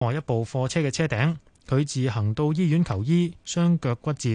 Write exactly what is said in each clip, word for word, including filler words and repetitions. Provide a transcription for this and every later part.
外一部貨車嘅車頂，佢自行到醫院求醫，雙腳骨折。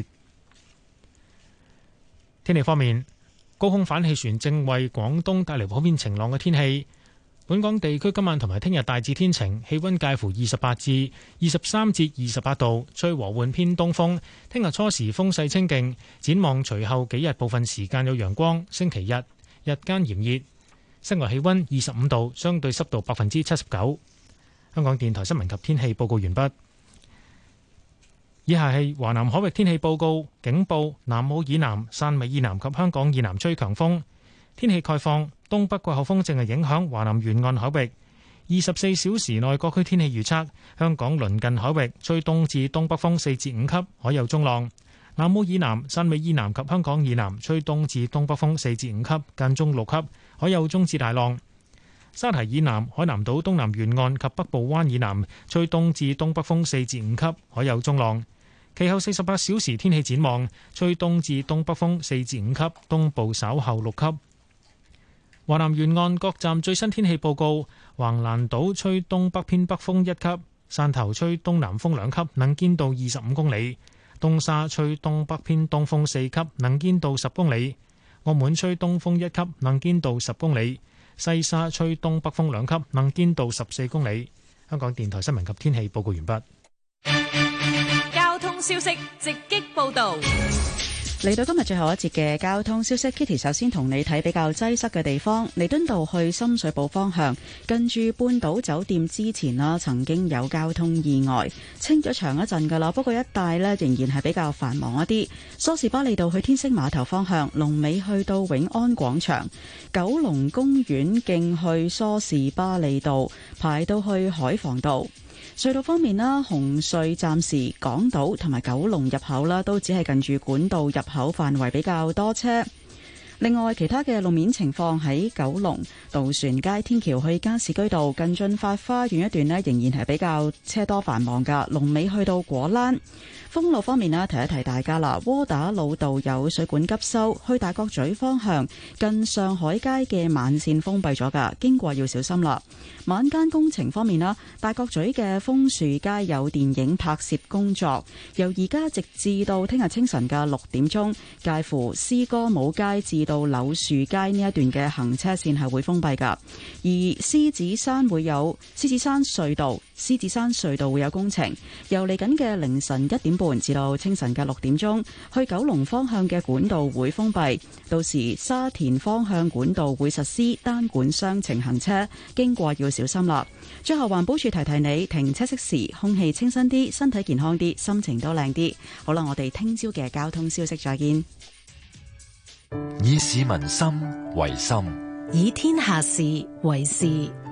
天氣方面，高空反氣旋正為廣東帶嚟普遍晴朗嘅天氣。本港地區今晚同埋聽日大致天晴，氣溫介乎二十八至二十三至二十八度，吹和緩偏東風。聽日初時風勢清勁，展望隨後幾日部分時間有陽光。星期日日間炎熱，室外氣溫二十五度，相對濕度百分之七十九。香港電台新聞及天氣報告完畢。以下係華南海域天氣報告，警報：南澳以南、汕尾以南及香港以南吹強風。天氣概況：東北季候風正係影響華南沿岸海域。二十四小時內各區天氣預測：香港鄰近海域吹東至東北風四至五級，海有中浪；南澳以南、汕尾以南及香港以南吹東至東北風四至五級，間中六級，海有中至大浪。沙堤以南、海南島東南沿岸及北部灣以南吹東至東北風四至五級，海有中浪。其後四十八小時天氣展望：吹東至東北風四至五級，東部稍後六級。華南沿岸各站最新天氣報告：橫瀾島吹東北偏北風一級，汕頭吹東南風兩級，能見度二十五公里；東沙吹東北偏東風四級，能見度十公里；澳門吹東風一級，能見度十公里；西沙吹東北風兩級，能見度十四公里。香港電台新聞及天氣報告完畢。 交通消息直擊報道。 嚟到今日最後一節嘅交通消息 ，Kitty 首先同你睇比較擠塞嘅地方。彌敦道去深水埗方向，近住半島酒店之前啦，曾經有交通意外，清咗場一陣噶啦。不過一帶呢仍然係比較繁忙一啲。梳士巴利道去天星碼頭方向，龍尾去到永安廣場；九龍公園徑去梳士巴利道，排到去海防道。隧道方面啦，紅隧暫時港島同埋九龍入口啦，都只係近住管道入口範圍比較多車。另外，其他嘅路面情況喺九龍渡船街天橋去加士居道近駿發花園一段呢，仍然係比較車多繁忙噶。龍尾去到果欄。封路方面呢，提一提大家啦，窩打老道有水管急修，去大角咀方向近上海街嘅慢線封閉咗噶，經過要小心啦。晚間工程方面啦，大角咀嘅楓樹街有電影拍攝工作，由而家直至到聽日清晨嘅六點鐘，介乎詩歌舞街至到柳樹街呢一段嘅行車線係會封閉噶。而獅子山會有獅子山隧道，獅子山隧道會有工程，由嚟緊嘅凌晨一點半至到清晨嘅六點鐘，去九龍方向嘅管道會封閉，到時沙田方向管道會實施單管雙程行車，經過要小心啦。最後環保署提提你，停車熄匙，空氣清新啲，身體健康啲，心情都靚啲。好啦，我哋聽朝嘅交通消息再見。 以市民心為心， 以天下事為事。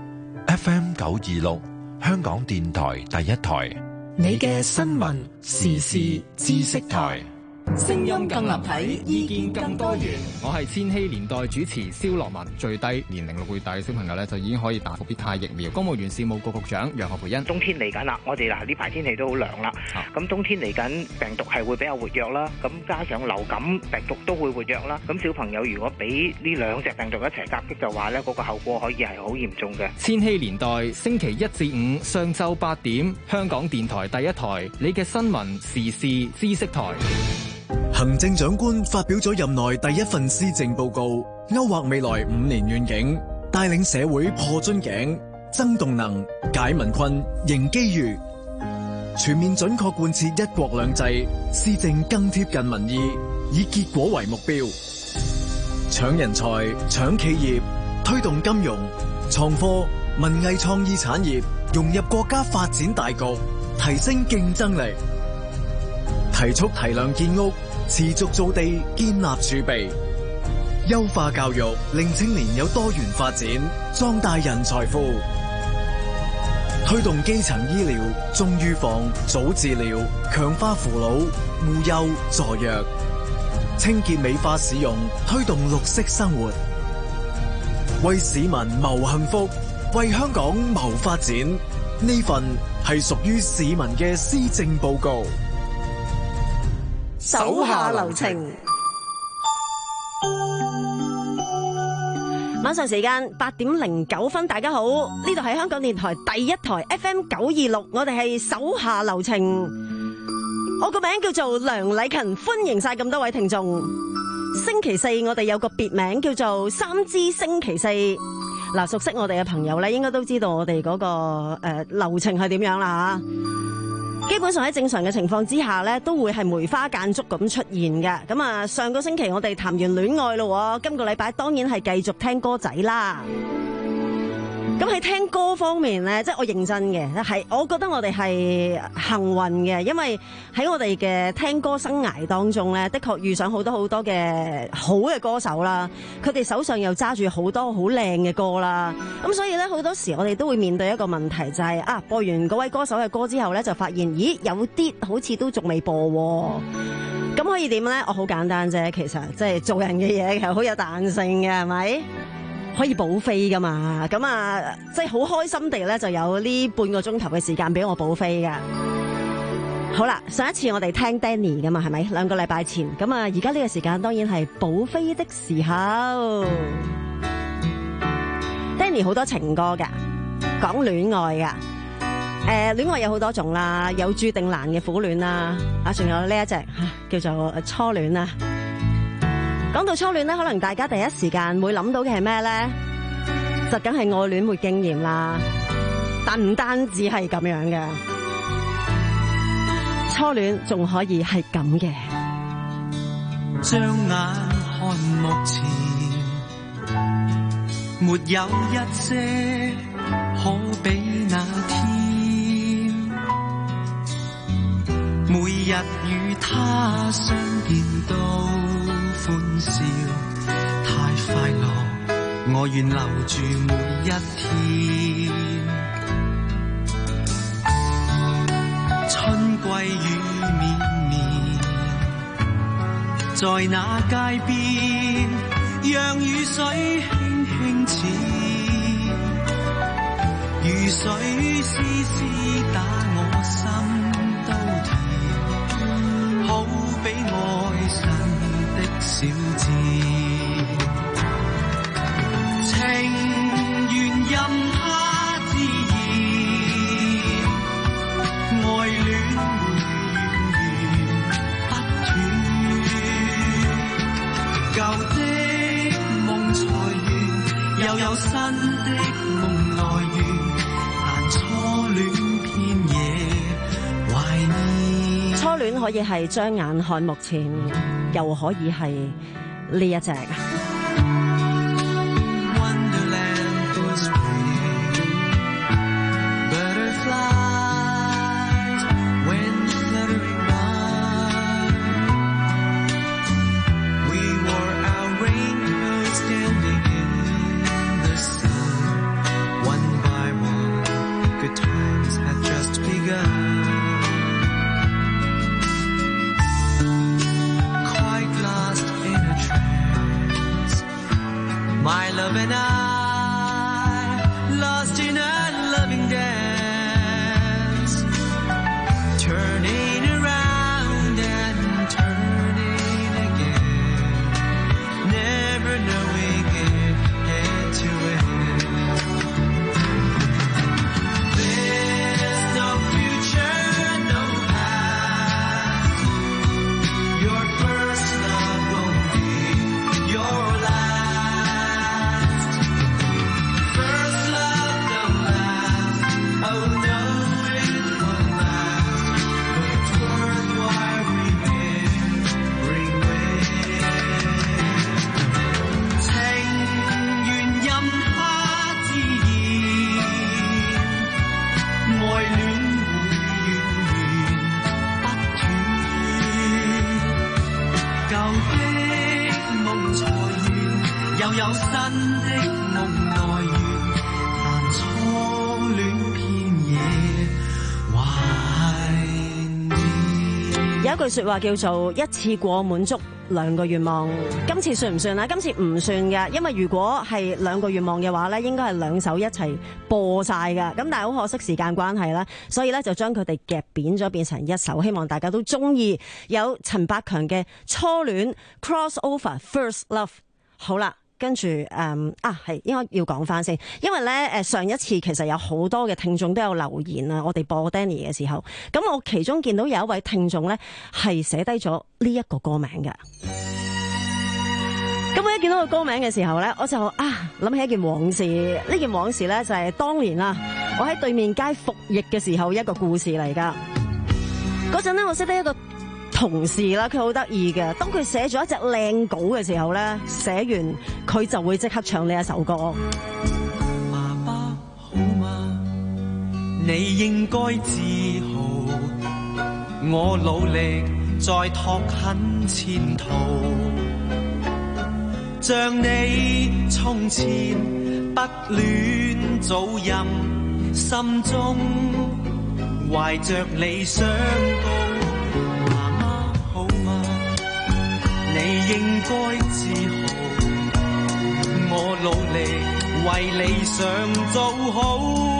F M 九二六，香港電台第一台， 你嘅新聞時事知識台。聲音更立體，意見更多元。 我係千禧年代主持蕭樂文。最低年齡六個月大嘅小朋友咧，就已經可以打復必泰疫苗。公務員事務局局長楊何蓓茵。 冬天嚟緊啦，我哋嗱呢排天氣都好涼啦。咁、啊、冬天嚟緊，病毒係會比較活躍啦。咁加上流感病毒都會活躍啦。咁小朋友如果俾呢兩隻病毒一齊夾擊嘅話咧，嗰、那個後果可以係好嚴重嘅。 千禧年代星期一至五上晝八點，香港電台第一台，你嘅新聞時事知識台。 行政長官發表咗任內第一份施政報告，勾畫未來五年願景，帶領社會破樽頸、增動能、解民困、迎機遇，全面準確貫徹一國兩制，施政更貼近民意，以結果為目標，搶人才、搶企業，推動金融、創科、文藝創意產業融入國家發展大局，提升競爭力，提速提量建屋，持續造地，建立儲備，優化教育，令青年有多元發展，壯大人才庫，推動基層醫療，重預防，早治療，強化扶老、護幼、助弱，清潔美化市容，推動綠色生活，為市民謀幸福，為香港謀發展。呢份係屬於市民嘅施政報告。 手下留情。晚晚上時間八點零九分，大家好，呢度係香港電台第一台 F M 九二六，我哋係手下留情。我個名叫做梁禮勤，歡迎晒咁多位聽眾。星期四我哋有個別名叫做三支星期四。嗱，熟悉我哋嘅朋友咧，應該都知道我哋嗰、嗰個誒、呃、流程係點樣啦吓。基本上喺正常嘅情況之下咧，都會係梅花間竹咁出現嘅。咁啊，上個星期我哋談完戀愛咯，今個禮拜當然係繼續聽歌仔啦。咁喺聽歌方面咧，即係我認真嘅，係我覺得我哋係幸運嘅，因為喺我哋嘅聽歌生涯當中咧，的確遇上好多好多嘅好嘅歌手啦，佢哋手上又揸住好多好靚嘅歌啦，咁所以咧好多時我哋都會面對一個問題，就係啊播完嗰位歌手嘅歌之後咧，就發現咦有啲好似都仲未播喎，咁可以點咧？我好簡單啫，其實即係做人嘅嘢其實好有彈性嘅，係咪？可以補飛噶嘛？咁啊，即係好開心地咧，就有呢半個鐘頭嘅時間俾我補飛噶。好啦，上一次我哋聽 Danny 噶嘛，係咪？兩個禮拜前，咁啊，而家呢個時間當然係補飛的時候。Danny 好多情歌噶，講戀愛噶。誒、呃，戀愛有好多種啦，有注定難嘅苦戀啦，啊，仲有呢一隻叫做初戀啦。講到初戀咧，可能大家第一時間會諗到嘅係咩咧？就梗係愛戀沒經驗啦。但唔單止係咁樣嘅，初戀仲可以係咁嘅。 將眼看目前，沒有一些可比那天，每日與他相見都歡笑，太快樂，我願留住每一天。春季雨綿綿，在那街邊，讓雨水輕輕濺，雨水絲絲打我心都甜，好比愛神的小字，情緣任它自然，愛戀會源源不斷，舊的夢才完，又有新的夢來源，但初戀偏野懷念。 初戀可以係將眼看目前，又可以係呢一隻。 My love and I, lost in a loving dance, turning around and turning again, never knowing it had to end. There's no future, no past, your first love won't be your last.又有新的夢來源，但初戀偏野懷念。 有一句說話叫做一次過滿足兩個願望，今次算唔算啊？今次唔算嘅，因為如果係兩個願望嘅話咧，應該係兩首一齊播晒噶。咁但係好可惜時間關係啦，所以咧就將佢哋夾扁咗變成一首，希望大家都中意。有陳百強嘅初戀 Crossover First Love。好啦。 跟住誒、嗯、啊係應該要講翻先，因為咧誒上一次其實有好多嘅聽眾都有留言啊，我哋播 Danny 嘅時候，咁我其中見到有一位聽眾咧係寫低咗呢一個歌名嘅。咁我一見到個歌名嘅時候咧，我就啊諗起一件往事。呢件往事咧就係當年啊，我喺對面街服役嘅時候一個故事嚟噶。嗰陣咧，我識得一個同事啦，佢好得意嘅。當佢寫咗一隻靚稿嘅時候咧，寫完佢就會即刻唱呢一首歌。 爸爸好嗎？你應該自豪，我努力再拓墾前途。像你從前不戀早任，心中懷着理想高。媽媽好嗎？你應該自豪，我努力為理想做好。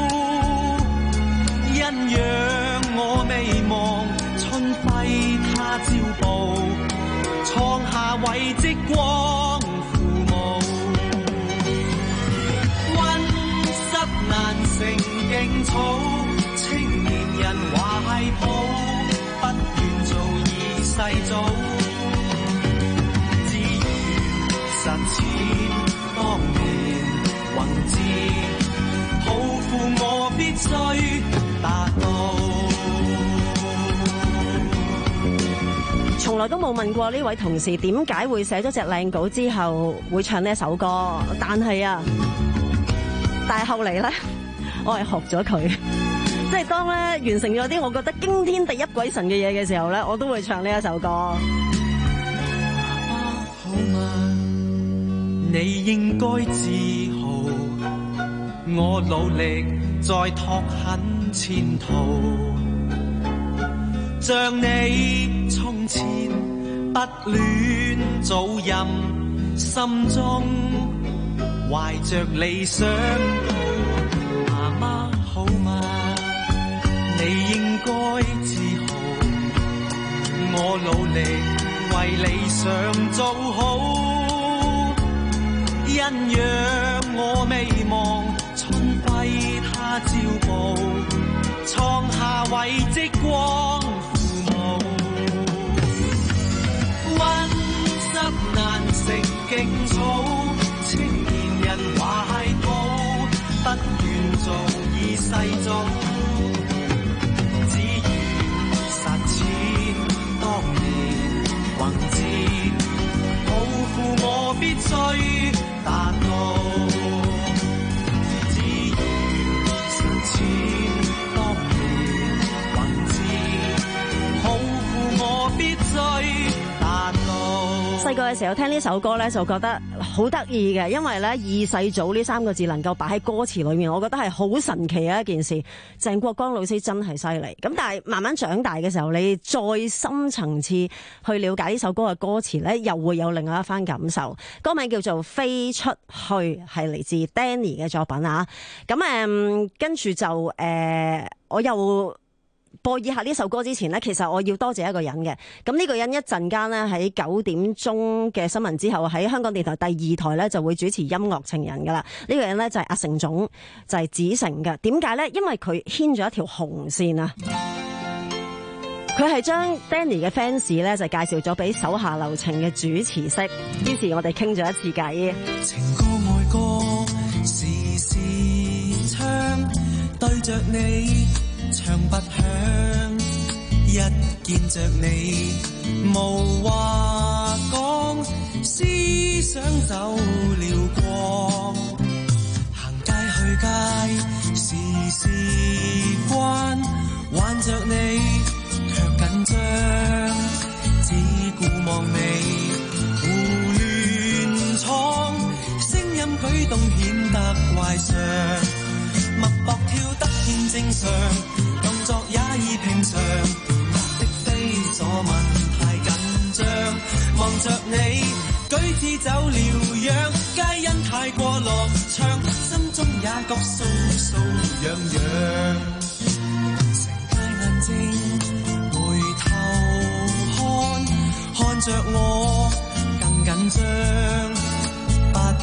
因讓我未忘春暉他朝步，創下偉績光。難成勁草，青年人懷抱，不願做二世祖，只願實踐當年宏志，抱負我必須達到。 從來都冇問過呢位同事點解會寫咗隻靚稿之後會唱呢一首歌，但係啊但係後嚟咧，我係學咗佢，即係當咧完成咗啲我覺得驚天地泣鬼神嘅嘢嘅時候咧，我都會唱呢一首歌。 爸爸好嗎？你應該自豪，我努力再拓墾前途。像你從前不戀早任，心中懷着理想高。媽媽好嗎？你應該自豪，我努力為理想做好。因讓我未忘春暉他朝步，創下偉績光父母。溫室難成勁草，青年人懷抱，不願做二世祖，只願實踐當年宏志，抱負我必須達到，只願實踐當年宏志，抱負我必須達到。 細個嘅時候聽呢首歌咧，就覺得好得意嘅，因為咧二世祖呢三個字能夠擺喺歌詞裏面，我覺得係好神奇嘅一件事。鄭國江老師真係犀利。咁但係慢慢長大嘅時候，你再深層次去了解呢首歌嘅歌詞咧，又會有另外一番感受。歌名叫做《飛出去》，係嚟自 Danny 嘅作品啊。咁誒，跟住就誒、呃，我又播以下呢首歌之前呢，其實我要多謝一個人嘅。咁呢個人一陣間呢，喺九點鐘嘅新聞之後，喺香港電台第二台呢就會主持音樂情人噶啦。呢個人呢，就係阿成總，就係子成嘅。點解呢？因為佢牽咗一條紅線啊！佢係將 Danny 嘅 fans 呢，就介紹咗俾手下留情嘅主持識，於是我哋傾咗一次偈。 情歌愛歌時時唱，對着你唱不響，一見着你無話講，思想走了光，行街去街時時關，挽着你卻緊張，只顧望你胡亂闖，聲音舉動顯得怪常，脈搏跳得欠正常，動作也已平常，的非所問太緊張，望着你舉止走了樣，皆因太過樂暢，心中也覺酥酥癢癢，成街眼睛回頭看，看着我更緊張，不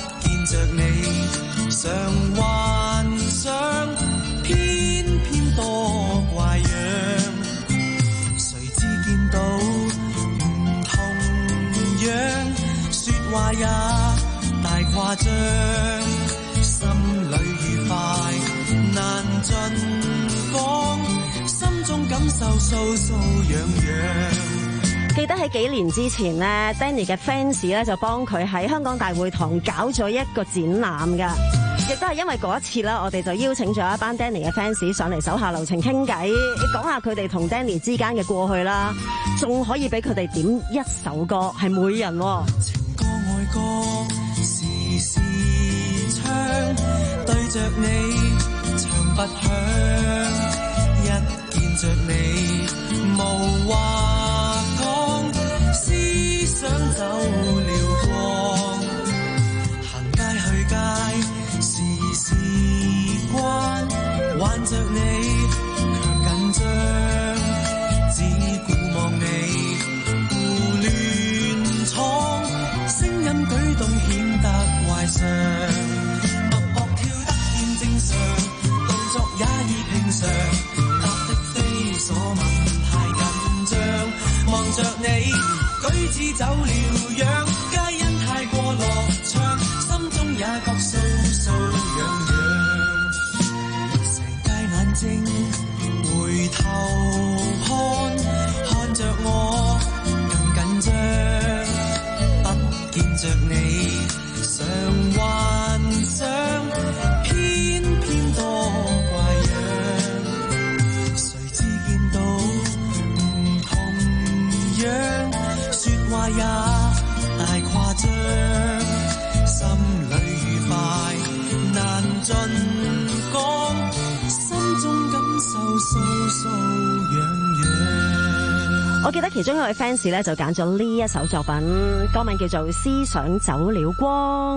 着你常幻想，偏偏多怪樣，誰知見到唔同樣，說話也大誇張，心裏愉快難盡講，心中感受搔搔癢癢。 記得喺幾年之前呢 Danny 嘅 fans 咧就幫佢喺香港大會堂搞咗一個展覽噶，亦都係因為嗰一次啦，我哋就邀請咗一班 Danny 嘅 fans 上嚟手下留情傾偈，講下佢哋同 Danny 之間嘅過去啦，仲可以俾佢哋點一首歌，係每人喎。 情歌愛歌時時唱，對着你唱不響，一見着你無話講，思想走了光，行街去街時時關，挽着你卻緊張，只顧望你胡亂闖，聲音舉動顯得壞相，脈搏跳得現正常，動作也已平常，答的非所問太緊張，望着你舉止走了樣，皆因太過樂暢，心中也覺搔搔癢癢，成街眼睛回頭看，看着我更緊張，不見着你常幻想，偏偏多怪樣，誰知見到唔同樣，說話也大誇張，心裏愉快難盡講，心中感受搔搔癢癢。 我記得其中一位 fans 咧就揀咗呢一首作品，歌名叫做《思想走了光》。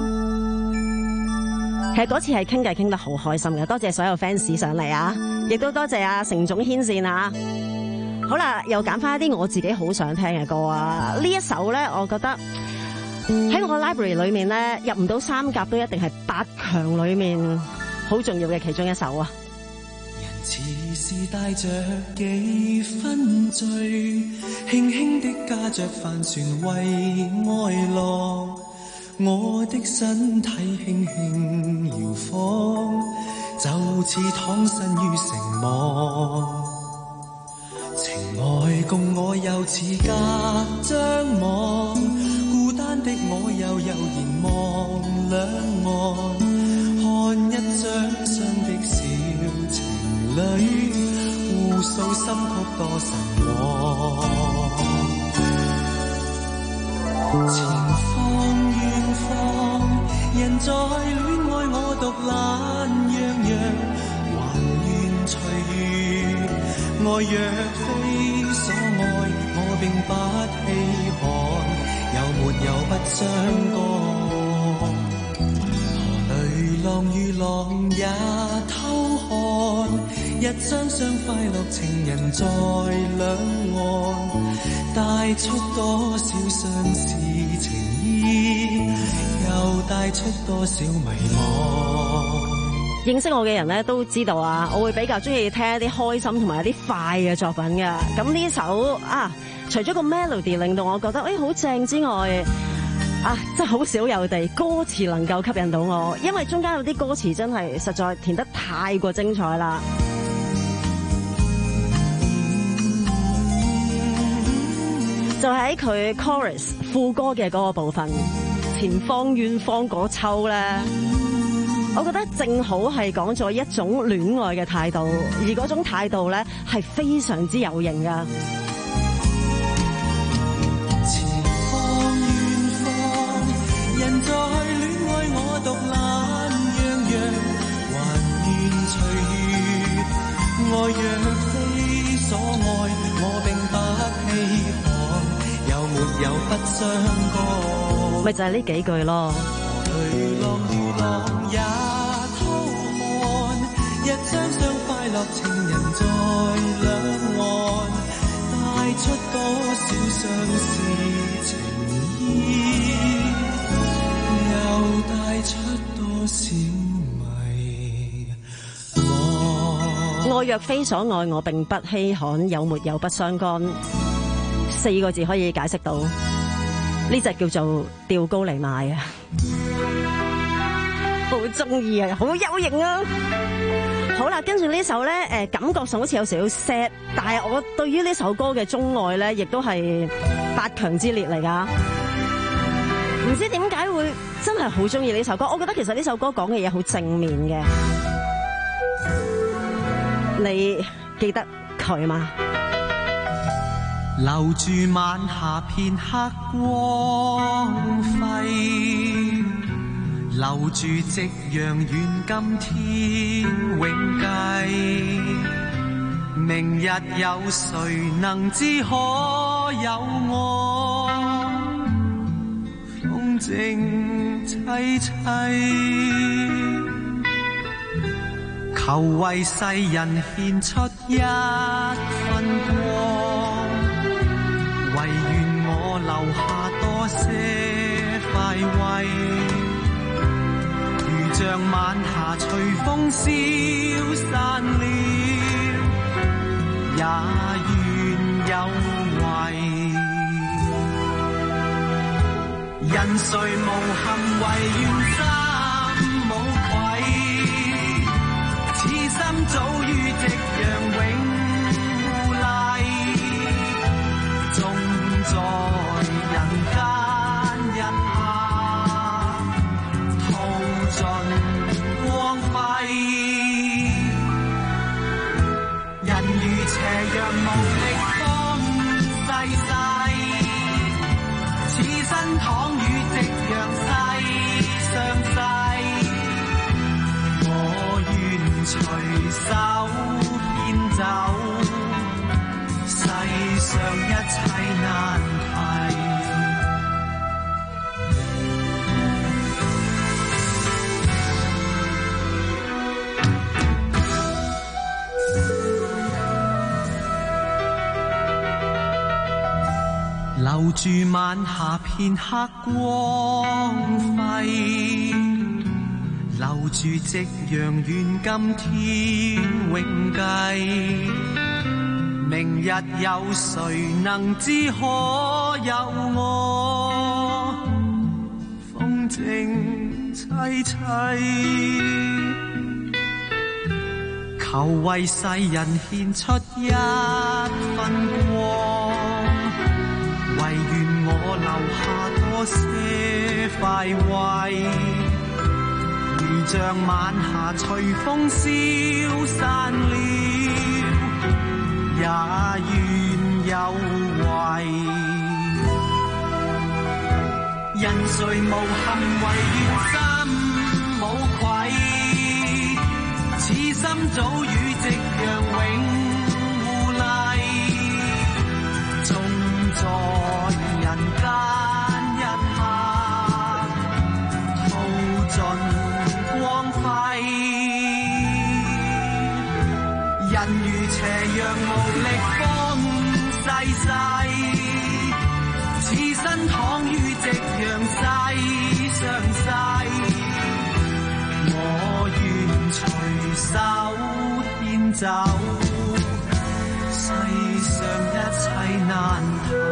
其實嗰次係傾偈傾得好開心嘅，多謝所有 fans 上嚟啊，亦都多謝阿成總牽線啊。好啦，又揀翻一啲我自己好想聽嘅歌啊！呢一首咧，我覺得喺我 library 裏面咧入唔到三甲都一定係八強裏面好重要嘅其中一首啊！ 似是帶着幾分醉，輕輕的駕着帆船為愛浪，我的身體輕輕搖晃，就似躺身於城網，情愛共我又似隔張網，孤單的我又悠然望兩岸，看一張雙的小情侶互訴心曲多神往，前方遠方人在戀愛，我獨懶洋洋，還願隨遇，愛若非所愛，我並不稀罕，有沒有不相干，何淚浪與浪也偷看，一雙雙快樂情人在兩岸，帶出多少相思情意，又帶出多少迷茫。 認識我嘅人咧都知道啊，我會比較中意聽一啲開心同埋一啲快嘅作品嘅。咁呢首啊，除咗個 melody 令到我覺得誒好正之外，啊，真係好少有地歌詞能夠吸引到我，因為中間有啲歌詞真係實在填得太過精彩啦。就喺佢 chorus 副歌嘅嗰個部分，前方遠方嗰秋咧，我覺得正好係講咗一種戀愛嘅態度，而嗰種態度咧係非常之有型噶。 前方遠方人在戀愛，我獨懶洋洋，還願隨遇，愛若非所愛，我並不稀罕，有沒有不相干， 咪就係呢幾句咯。 雷浪與浪也偷看，一雙雙快樂情人在兩岸，帶出多少相思情意，又帶出愛若非所愛，我並不稀罕，有沒有不相干。四個字可以解釋到，呢隻叫做吊高嚟賣啊！好中意啊，好有型啊！好啦，跟住呢首咧，誒，感覺上好似有少少 sad， 但係我對於呢首歌嘅鍾愛咧，亦都係八強之列嚟噶。唔知點解會真係好中意呢首歌？我覺得其實呢首歌講嘅嘢好正面嘅。你記得佢嗎？ 留住晚霞片刻光輝，留住夕陽願今天永繼。明日有誰能知可有我？風靜凄凄，求為世人獻出一分光，唯願我留下多些快慰，如像晚霞隨風消散了，也願有為。人誰無憾為願心無愧，此心早於夕陽永護麗，縱在人間一刻耗盡光輝。人如斜陽無力方逝世，此身躺於夕陽西上世，我願隨手牽走世上一切難題。留住晚霞片刻光輝，留住夕陽願今天永繼。明日有誰能知可有我？風靜凄凄，求為世人獻出一分光，唯願我留下多些快慰，如像晚霞隨風消散了，也願有為。人誰無憾為願心無愧，此心早與夕陽永護麗，縱在人間一刻耗盡光輝。人如斜陽無力方逝世，此身躺於夕陽西上世，我願隨手牽走世上一切難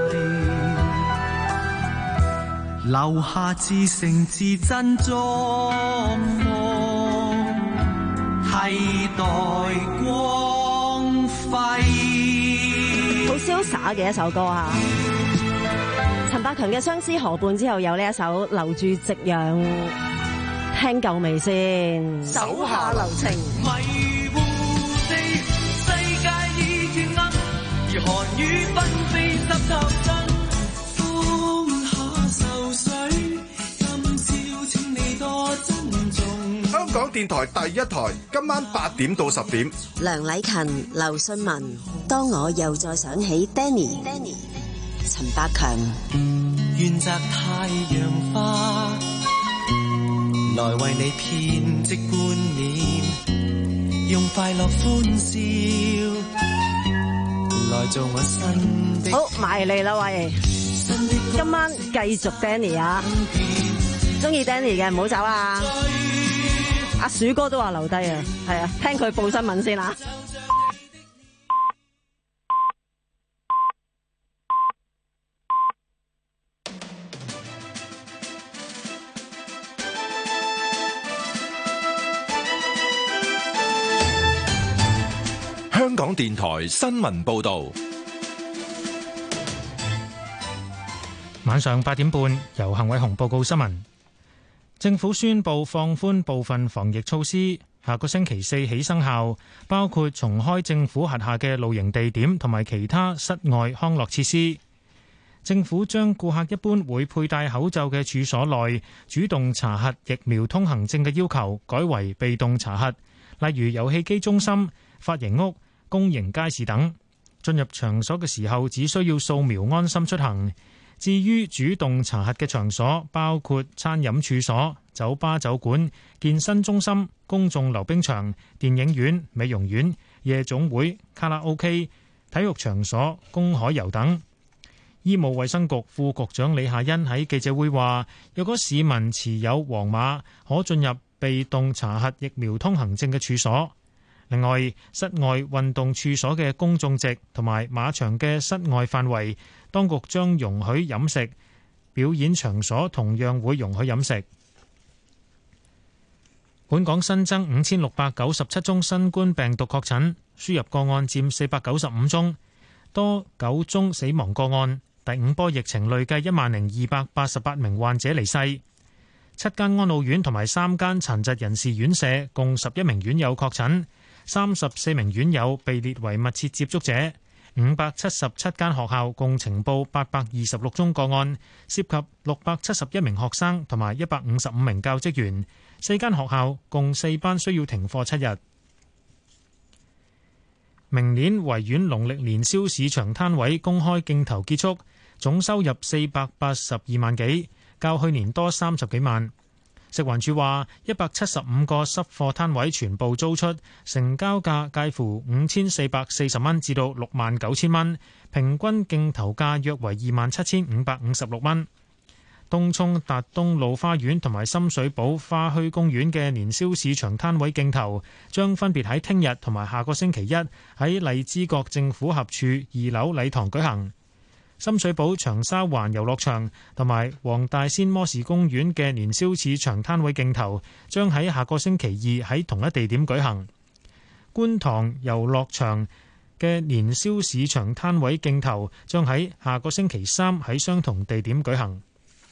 題，留下至誠至真作風，替代光輝。 好瀟灑嘅一首歌啊！陳百強嘅《相思河畔》之後有呢一首《留住夕陽》，聽夠未先？手下留情。 迷糊地，世界已轉暗，而寒雨紛飛濕透身。放下愁緒，今宵請你多珍重。 香港電台第一台，今晚八點到十點。 梁禮勤、劉信文，當我又再想起 Danny。陳百強， 願摘太陽花，來為你編織觀念，用快樂歡笑來做我新的。 好，埋嚟啦喂！今晚繼續 Danny 啊，中意 Danny 嘅唔好走啊！阿鼠哥都話留低啊，係啊，聽佢報新聞先啦。 電台新聞報道。 晚上八點半，由幸偉雄報告新聞。政府宣布放寬部分防疫措施，下個星期四起生效，包括重開政府轄下嘅露營地點同埋其他室外康樂設施。政府將顧客一般會佩戴口罩嘅處所內主動查核疫苗通行證嘅要求，改為被動查核，例如遊戲機中心、髮型屋、公營街市等。進入場所嘅時候，只需要掃描安心出行。至於主動查核嘅場所，包括餐飲處所、酒吧酒館、健身中心、公眾溜冰場、電影院、美容院、夜總會、卡拉 OK、體育場所、公海遊等。醫務衛生局副局長李夏茵喺記者會話，若果市民持有黃碼，可進入被動查核疫苗通行證嘅處所。另外，室外運動處所嘅公眾席同埋馬場嘅室外範圍，當局將容許飲食，表演場所同樣會容許飲食。本港新增五千六百九十七宗新冠病毒確診，輸入個案佔四百九十五宗，多九宗死亡個案。第五波疫情累計一萬零二百八十八名患者離世。七間安老院同埋三間殘疾人士院舍共十一名院友確診，三十四名院友被列為密切接觸者。五百七十七間學校共呈報八百二十六宗個案，涉及六百七十一名學生同埋一百五十五名教職員。四間學校共四班需要停課七日。明年維園農曆年宵市場攤位公開競投結束，總收入四百八十二萬幾，較去年多三十幾萬。食環署話，一百七十五個濕貨攤位全部租出，成交價介乎五千四百四十蚊至到六萬九千蚊，平均競投價約為二萬七千五百五十六蚊。東涌達東路花園同埋深水埗花墟公園嘅年宵市場攤位競投，將分別喺聽日同埋下個星期一喺荔枝角政府合署二樓禮堂舉行。深水埗長沙灣遊樂場同埋黃大仙摩士公園嘅年宵市場攤位競投，將喺下個星期二喺同一地點舉行。觀塘遊樂場嘅年宵市場攤位競投，將喺下個星期三喺相同地點舉行。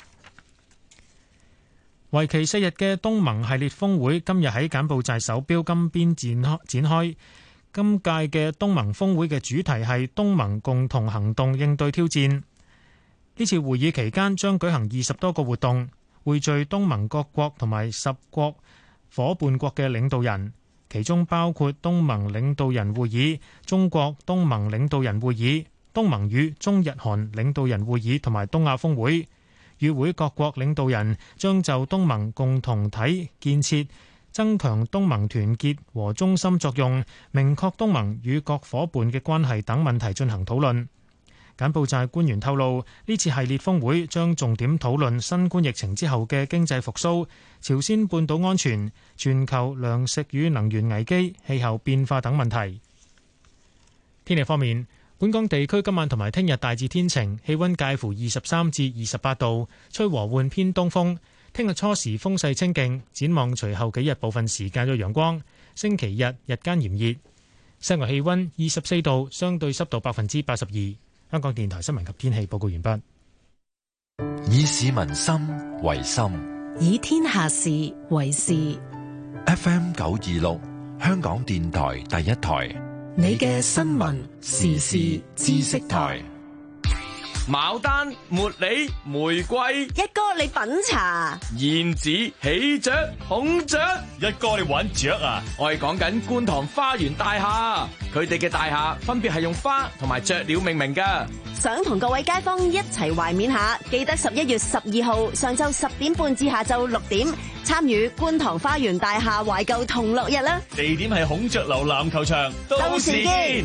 為期四日嘅東盟系列峰會今日喺柬埔寨首標金邊展開展開。今屆嘅東盟峰會嘅主題係東盟共同行動應對挑戰。呢次會議期間將舉行二十多個活動，匯聚東盟各國同埋十國夥伴國嘅領導人，其中包括東盟領導人會議、中國東盟領導人會議、東盟與中日韓領導人會議同埋東亞峰會。與會各國領導人將就東盟共同體建設、增強東盟團結和中心作用、明確東盟與各夥伴嘅關係等問題進行討論。柬埔寨官員透露，呢次系列峰會將重點討論新冠疫情之後嘅經濟復甦、朝鮮半島安全、全球糧食與能源危機、氣候變化等問題。天氣方面，本港地區今晚同埋聽日大致天晴，氣溫介乎二十三至二十八度，吹和緩偏東風。聽日初時風勢清勁，展望隨後幾日部分時間有陽光。星期日日間炎熱，室外氣溫二十四度，相對濕度百分之八十二。香港電台新聞及天氣報告完畢。 以市民心為心， 以天下事為事。 F M 九二六，香港電台第一台。 你嘅新聞時事知識台。 牡丹、茉莉、玫瑰， 一哥你品茶。 燕子、喜鵲、孔雀， 一哥你玩雀啊！ 我係講緊觀塘花園大廈，佢哋嘅大廈分別係用花同埋雀鳥命名噶。 想同各位街坊一齊懷緬下，記得十一月十二號上晝十點半至下晝六點，參與觀塘花園大廈懷舊同樂日啦！ 地點係孔雀樓籃球場，到時見。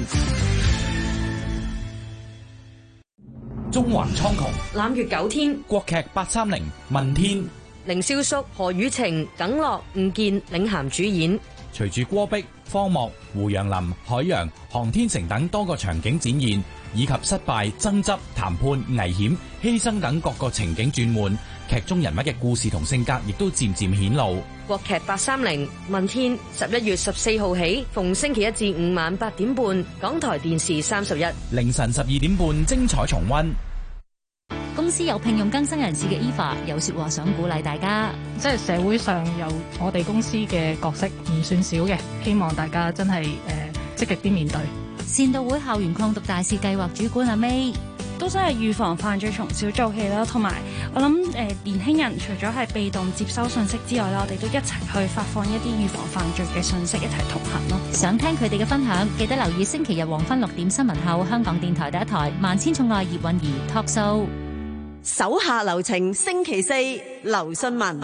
中環蒼穹， 攬月九天， 國劇八三零，問天， 凌瀟肅、何雨晴、耿樂、吳健領銜主演。 隨住戈壁、荒漠、胡楊林、海洋、航天城等多個場景展現，以及失敗、爭執、談判、危險、犧牲等各個情景轉換，劇中人物嘅故事同性格亦都漸漸顯露。 國劇八三零問天，十一月十四號起，逢星期一至五晚八點半，港台電視三十一， 凌晨十二點半精彩重溫。 公司有聘用更新人士嘅 Eva 有說話想鼓勵大家， 即係社會上有我哋公司嘅角色唔算少嘅，希望大家真係誒積極啲面對。 善道會校園抗毒大使計劃主管阿 May 都真係預防犯罪從小做起啦，同埋我諗誒、呃、年輕人除咗係被動接收信息之外啦，我哋都一齊去發放一啲預防犯罪嘅信息，一齊同行咯。 想聽佢哋嘅分享，記得留意星期日黃昏六點新聞後，香港電台第一台萬千寵愛葉韻儀 Talk Show。 手下留情，星期四劉信文。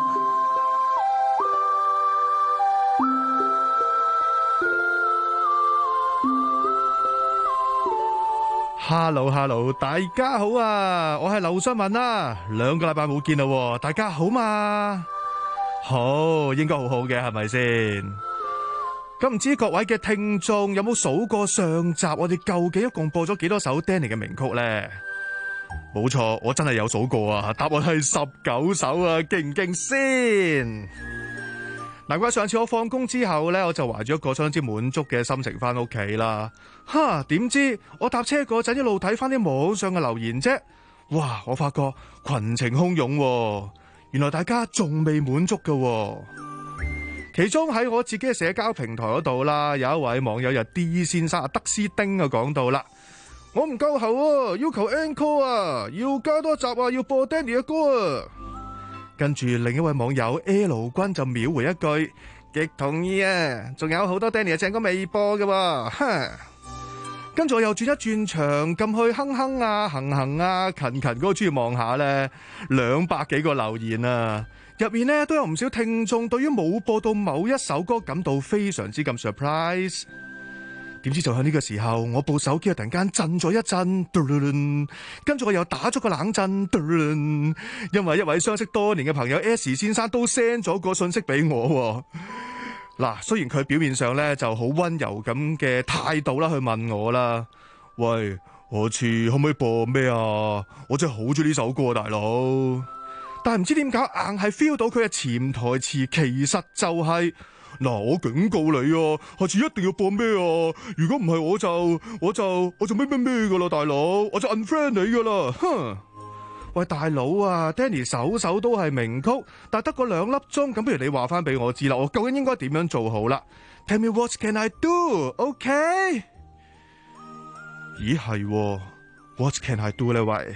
Hello Hello， 大家好啊！我係劉信文啊，兩個禮拜冇見啦，大家好嘛？好，應該好好嘅，係咪先？咁唔知各位嘅聽眾有冇數過上集我哋究竟一共播咗幾多首 Danny 嘅名曲呢？冇錯，我真係有數過啊！答案係十九首啊，勁唔勁先？難怪上次我放工之後呢，我就懷住一個相當之滿足嘅心情翻屋企啦。哈！點知我搭車嗰陣一路睇翻啲網上嘅留言啫，哇！我發覺群情洶湧，原來大家仲未滿足㗎。其中喺我自己嘅社交平台嗰度啦，有一位網友又 D 先生阿德斯丁啊講到啦。我唔夠喉啊，要求 encore 啊，要加多集啊，要播 Danny 嘅歌啊。跟住另一位網友 L 君就秒回一句，極同意啊，仲有好多 Danny 嘅正歌未播嘅，哼。跟住我又轉一轉場，撳去哼哼啊、行行啊、勤勤嗰個專頁望下咧，兩百幾個留言啊，入面咧都有唔少聽眾對於冇播到某一首歌感到非常之咁 surprise。點知就喺呢個時候，我部手機突然間震咗一震，跟住我又打咗個冷震，因為一位相識多年嘅朋友 S 先生都 send 咗個信息俾我。嗱，雖然佢表面上咧就好溫柔咁嘅態度啦，去問我啦，喂，我次可唔可以播咩啊？我真係好中意呢首歌，大佬。但係唔知點解硬係 feel 到佢嘅潛台詞，其實就係、是。嗱，我警告你啊，下次一定要播咩啊？如果唔係，我就我就我就咩咩咩噶啦，大佬，我就 unfriend 你噶啦，哼！喂，大佬啊 ，Danny 首首都係名曲，但係得個兩粒鐘，咁不如你話翻俾我知啦，我究竟應該點樣做好啦 ？Tell me what can I do？OK？、Okay? 咦係 ？What can I do 呢？喂，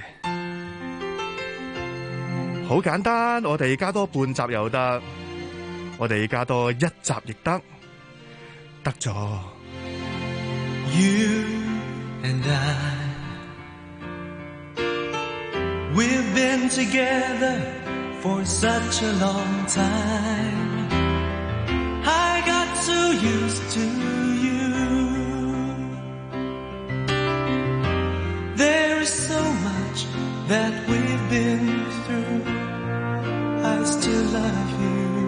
好簡單，我哋加多半集又得。我哋加多一集亦得，得咗。 You and I, we've been together for such a long time. I got so used to you. There is so much that we've been through. I still love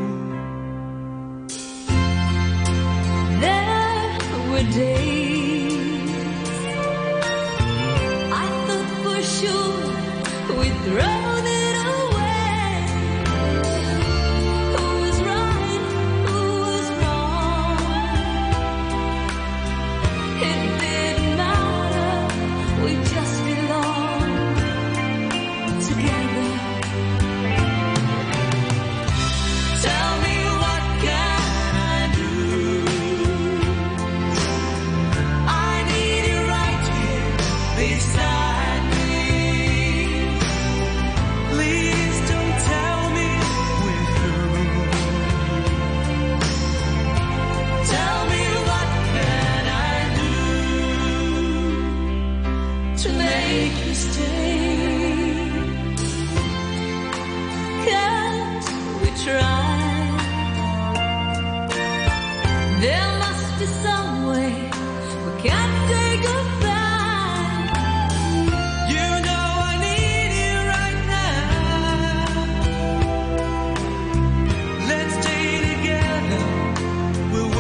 you.There were days I thought for sure we'd thrown it away. Who was right, who was wrong? It didn't matter, we just belonged together.Tell me what can I do?I need you right here beside me. Please don't tell me we're through. Tell me what can I do to make you stay? 'Cause we try.There must be some way we can't say goodbye. You know I need you right now. Let's stay together. We'll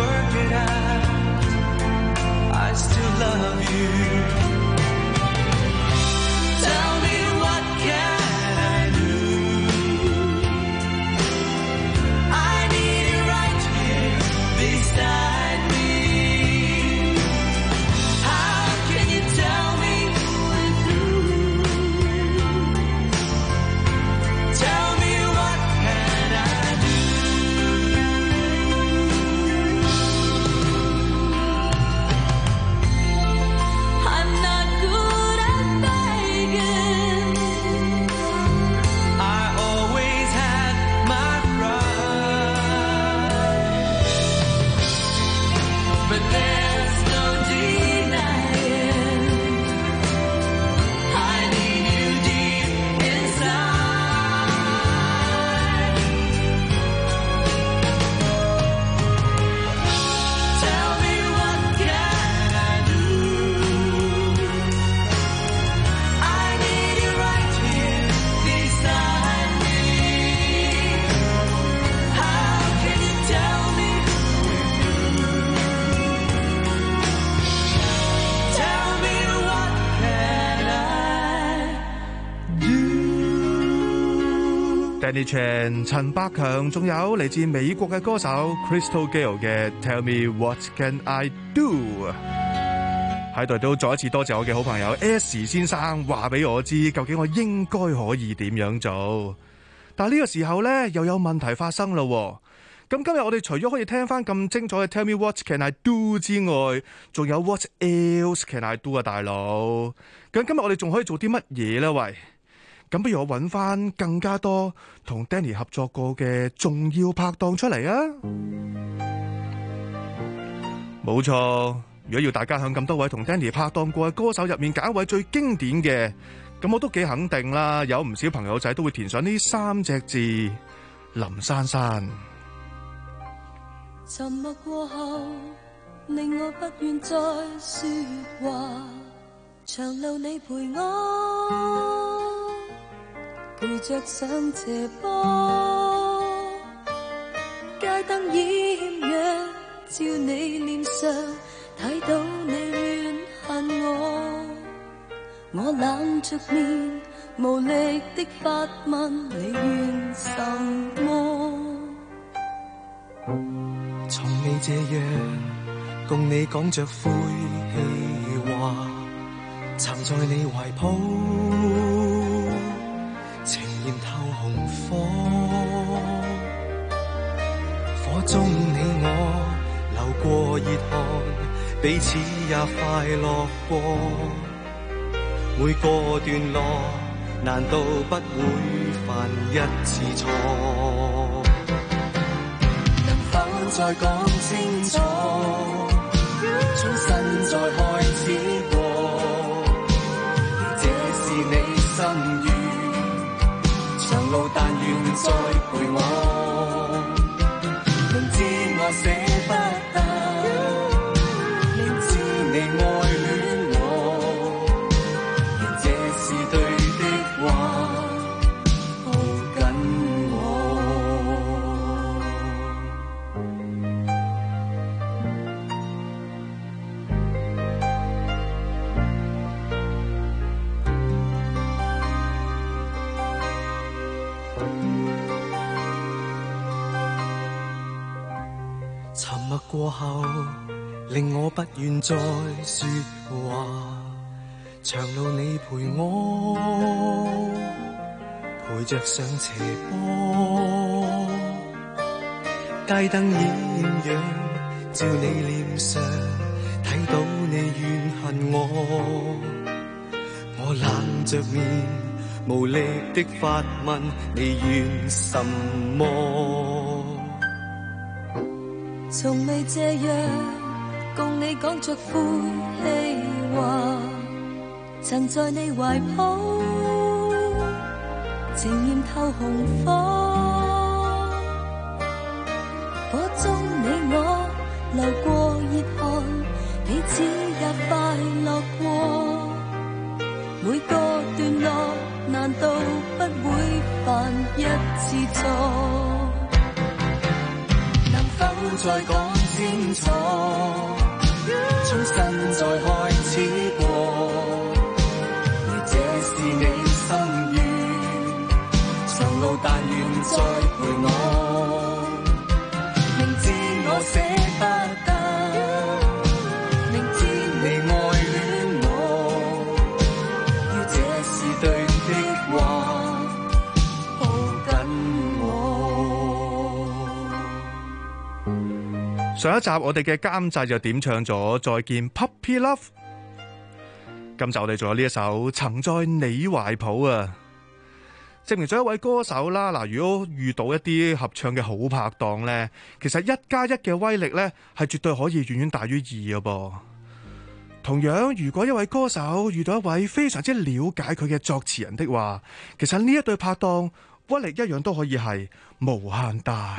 Danny Chan、陳百強，仲有嚟自美國嘅歌手 Crystal Gayle 嘅 Tell Me What Can I Do。 喺度都再一次多謝我嘅好朋友 S 先生話俾我知究竟我應該可以點樣做。但係呢個時候呢，又有問題發生咯。咁今日我哋除咗可以聽翻咁精彩嘅 Tell Me What Can I Do 之外，仲有 What Else Can I Do 啊，大佬。咁今日我哋仲可以做啲乜嘢呢？喂，咁不如我揾翻更加多同 Danny 合作過嘅重要拍檔出嚟啊！冇錯，如果要大家向咁多位同 Danny 拍檔過嘅歌手入面揀一位最經典嘅，咁我都幾肯定啦。有唔少朋友仔都會填上呢三隻字：林珊珊。 沉默過後，令我不願再說話，長路你陪我，陪着上斜坡，街燈豔陽照你臉上，睇到你怨恨我，我冷着面無力的發問你怨什麼。 從未這樣共你講着晦氣話，曾在你懷抱情豔透紅火，火中你我流過熱汗，彼此也快樂過，每個段落難道不會犯一次錯？再講清楚，重新再開始過，這是你心願，長路但願再陪我，明知我捨不得，明知你愛戀我，願這是對的話，抱緊過後令我不願再說話，長路你陪我，陪着上斜坡，街燈豔陽照你臉上，睇到你怨恨我，我冷着面無力的發問你怨什麼。 從未這樣共你講着晦氣話，曾在你懷抱情豔透紅火，火中你我流過熱汗，彼此也快樂過，每個段落難道不會犯一次錯？再講清楚，重新再開始過，這是你心願，長路但願再陪我，明知我捨不得，明知你愛戀我，要這是對的話，抱緊上一集我哋嘅監製就點唱咗再見 Puppy Love， 今集我哋仲有呢一首曾在你懷抱啊，證明咗一位歌手啦。嗱，如果遇到一啲合唱嘅好拍檔呢，其實一加一嘅威力呢係絕對可以遠遠大於二嘅噃。同樣，如果一位歌手遇到一位非常之了解佢嘅作詞人的話，其實呢一對拍檔威力一樣都可以係無限大。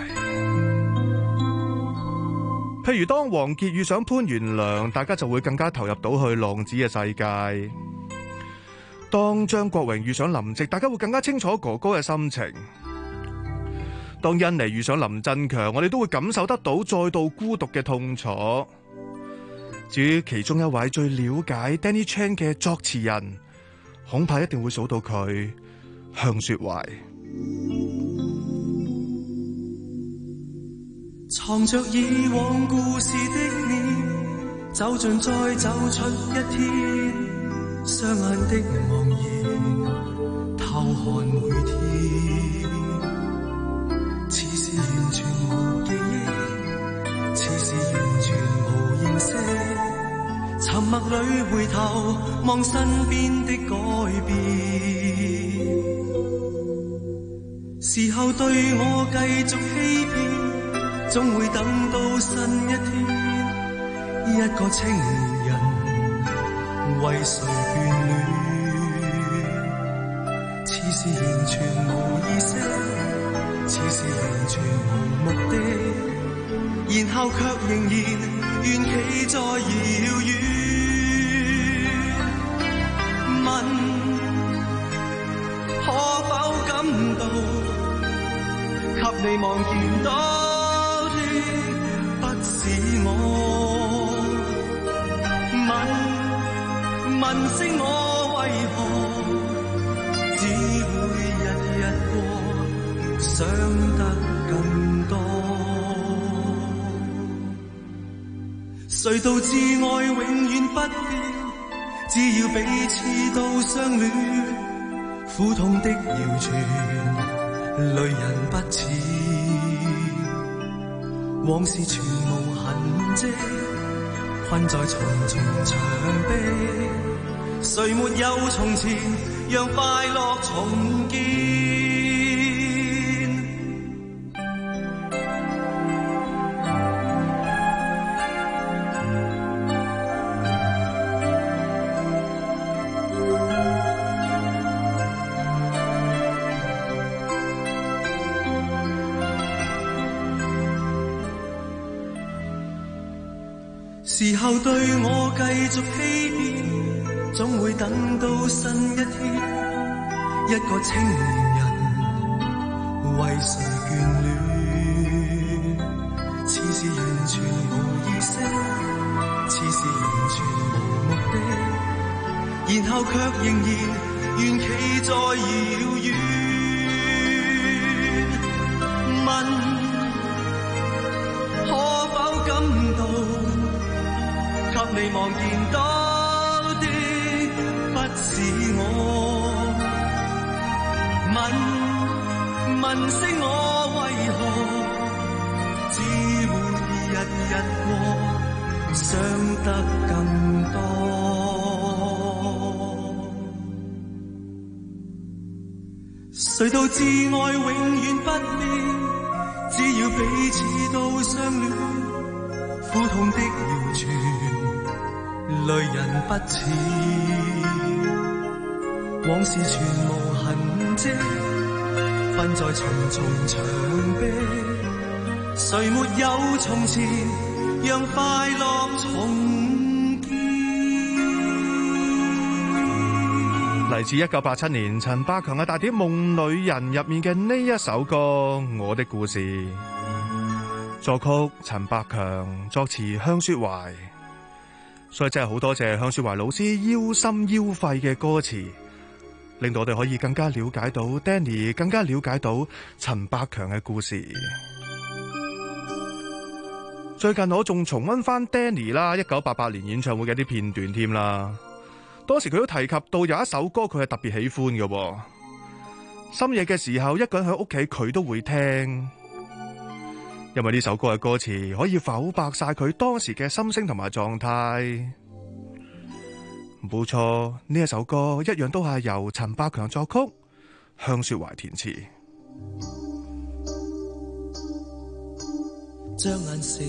譬如當王傑遇上潘源良，大家就會更加投入到去浪子嘅世界；當張國榮遇上林夕，大家會更加清楚哥哥嘅心情；當甄妮遇上林振強，我哋都會感受得到再度孤獨嘅痛楚。至於其中一位最了解 Danny Chan 嘅作詞人，恐怕一定會數到佢向雪懷。 藏着以往故事的你，走進再走出一天，雙眼的茫然，偷看每天，似是完全無記憶，似是完全無認識，沉默裏回頭望身邊的改變，時候對我繼續欺騙，總會等到新一天，一個情人為誰眷戀，似是完全無意識，似是完全無目的，然後卻仍然緣企在遙遠，問可否感到給你望見到不是我，問問聲我為何只會日日過，想得更多。誰道至愛永遠不變，只要彼此都相戀，苦痛的謠傳，淚人不似。往事全無痕跡，困在重重牆壁，誰沒有從前，讓快樂重建。時候對我繼續欺騙，總會等到新一天，一個情人為誰眷戀，似是完全無意識，似是完全無目的，然後卻仍然緣企在遙遠，問可否感到給你望見到的不是我，問問聲我為何只會日日過，想得更多。誰道至愛永遠不變，只要彼此都相戀，苦痛的謠傳，淚人不似，往事全無痕跡，分在重重牆壁，誰沒有從前，讓快樂重建。 嚟自一九八七年陳百強嘅大碟《夢裏人》入面嘅呢一首歌《我的故事》，作曲陳百強，作詞向雪懷。所以真係好多謝向雪懷老師腰心腰肺嘅歌詞，令到我哋可以更加了解到 Danny， 更加了解到陳百強嘅故事。最近我仲重溫翻 Danny 啦，一九八八年演唱會嘅啲片段添啦。當時佢都提及到有一首歌佢係特別喜歡嘅，深夜嘅時候一個人喺屋企佢都會聽。因為呢首歌嘅歌詞可以剖白晒佢當時嘅心聲同埋狀態。冇錯，呢一首歌一樣都係由陳百強作曲，向雪懷填詞。 將眼四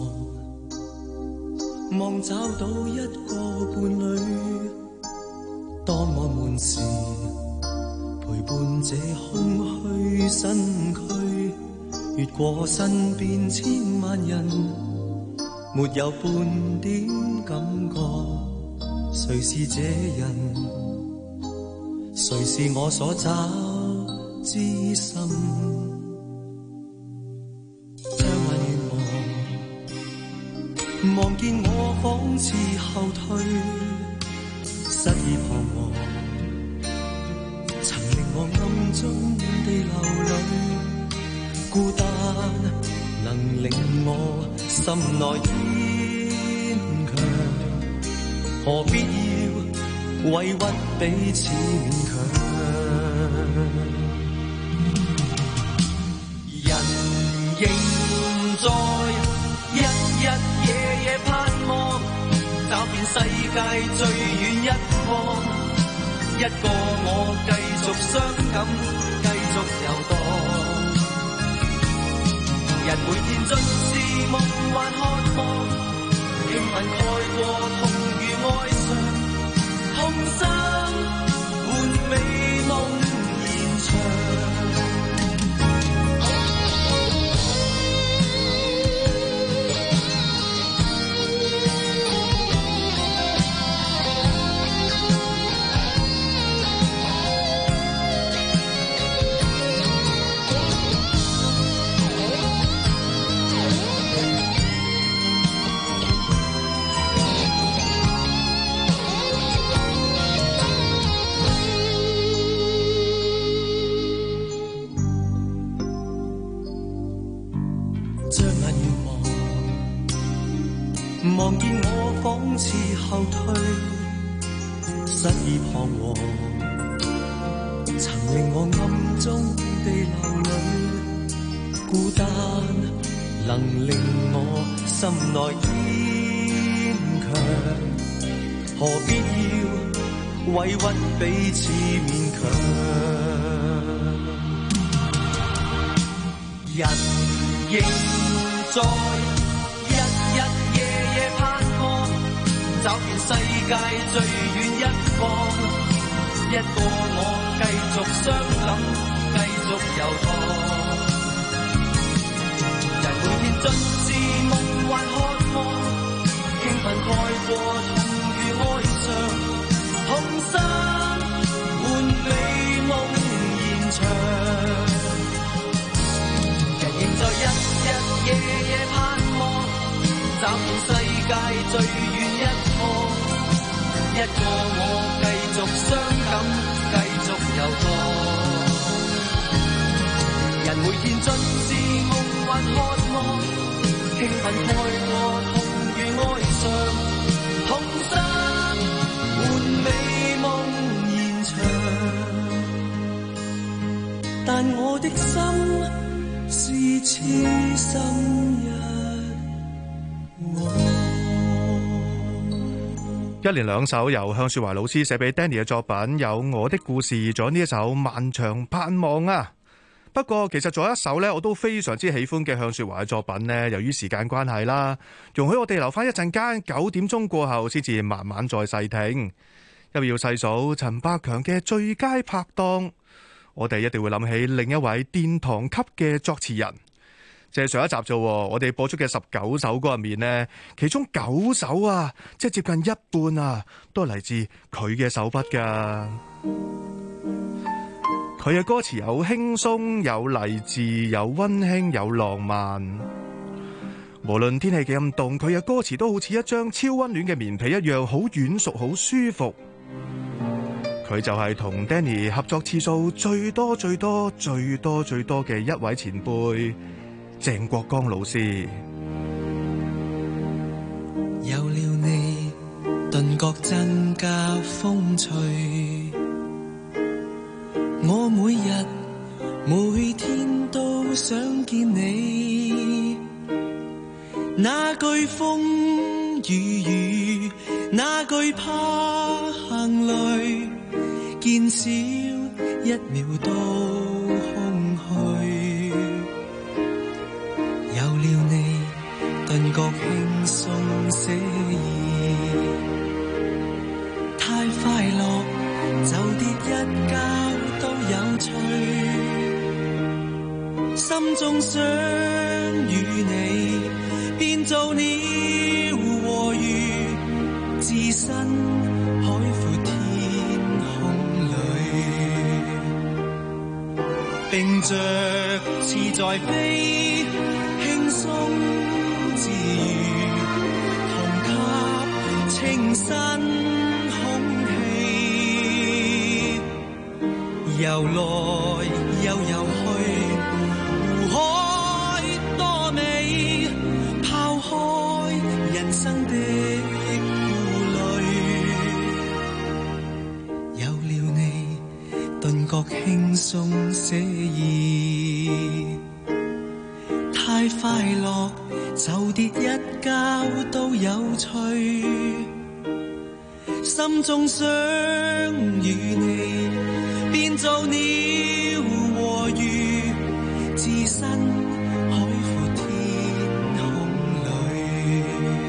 望，望找到一個伴侶，當我們時陪伴這空虛身軀，越過身邊千萬人，沒有半點感覺，誰是這人？誰是我所找之心？將眼遠望，望見我仿似後退，失意彷徨，曾令我暗中地流淚。孤單能令我心內堅強，何必要委屈彼此勉強？人仍在日日夜夜盼望，找遍世界最遠一方，一個我繼續傷感，繼續遊蕩。人每天盡是夢幻渴望，興奮蓋過痛與哀傷，痛心換美夢延長。望見我仿似後退，失意彷徨，曾令我暗中地流淚，孤單能令我心內堅強，何必要委屈彼此勉強？人仍在找遍世界最遠一方，一個我繼續傷感，繼續遊蕩。人每天盡是夢幻渴望，興奮蓋過痛與哀傷，痛心換美夢延長。人仍在日日夜夜盼望，找遍世界最遠一方，一個我繼續傷感，繼續遊蕩。人每天盡是夢幻渴望，興奮蓋過痛與哀傷，痛心換美夢延長。但我的心是痴心人。 一連兩首由向雪懷老師寫俾 Danny 嘅作品，有我的故事，仲有呢一首漫長盼望啊。不過其實仲有一首呢，我都非常之喜歡嘅向雪懷嘅作品呢，由於時間關係啦，容許我哋留翻一陣間九點鐘過後先至慢慢再細聽。因為要細數陳百強嘅最佳拍檔，我哋一定會諗起另一位殿堂級嘅作詞人。就係上一集啫，我哋播出嘅十九首歌入面呢，其中九首啊，即係接近一半啊，都係嚟自佢嘅手筆噶。佢嘅歌詞有輕鬆，有勵志，有溫馨，有浪漫。無論天氣幾咁凍，佢嘅歌詞都好似一張超溫暖嘅棉被一樣，好軟熟，好舒服。佢就係同 Danny 合作次數最多、最多、最多、最多嘅一位前輩。鄭國江老師， 有了你，頓覺增加風趣。我每日每天都想見你，那句風雨雨，那句怕行淚，見少一秒都空虛。有了你，頓覺輕鬆寫意，太快樂就跌一跤都有趣，心中想與你變做鳥和魚，置身海闊天空裏，並着似在飛，輕鬆自如，同吸清新空氣，遊來又遊去，湖海多美。 頓覺輕鬆寫意，太快樂就跌一跤都有趣，心中想與你變做鳥和魚，置身海闊天空裏。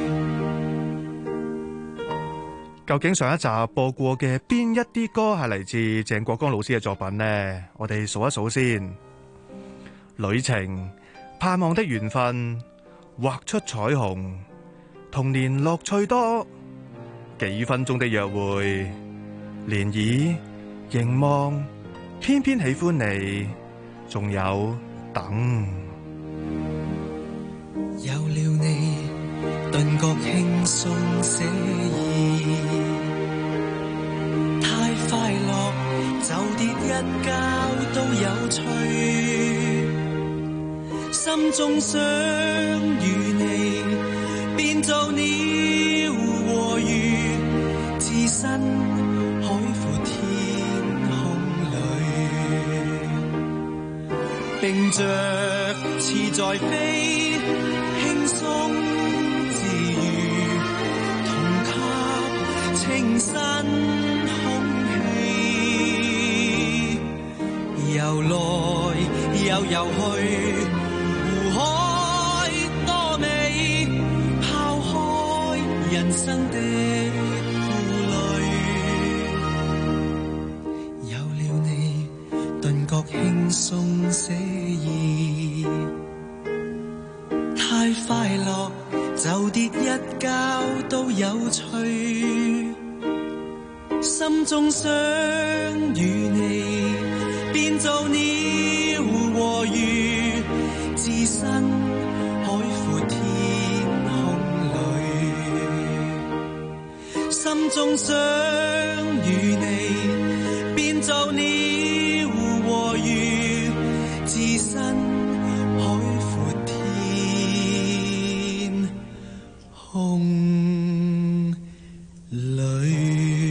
究竟上一集播過嘅邊一啲歌係嚟自鄭國江老師嘅作品呢？我哋數一數先。旅程、盼望的緣分、畫出彩虹、童年樂趣多、幾分鐘的約會、漣漪、凝望、偏偏喜歡你，仲有等。 有了你，頓覺輕鬆寫意，太快樂就跌一跤都有趣，心中想與你變做鳥和魚，置身海闊天空裏，並着翅在飛，輕鬆自如，同吸清新空氣，游來又游去，湖海多美，拋開人生的顧慮，有了你，頓覺輕鬆寫意，太快樂就跌一跤都有趣，心中想與你變做鳥和魚，置身海闊天空裏，心中想與你變做鳥和魚，置身海闊天空裏。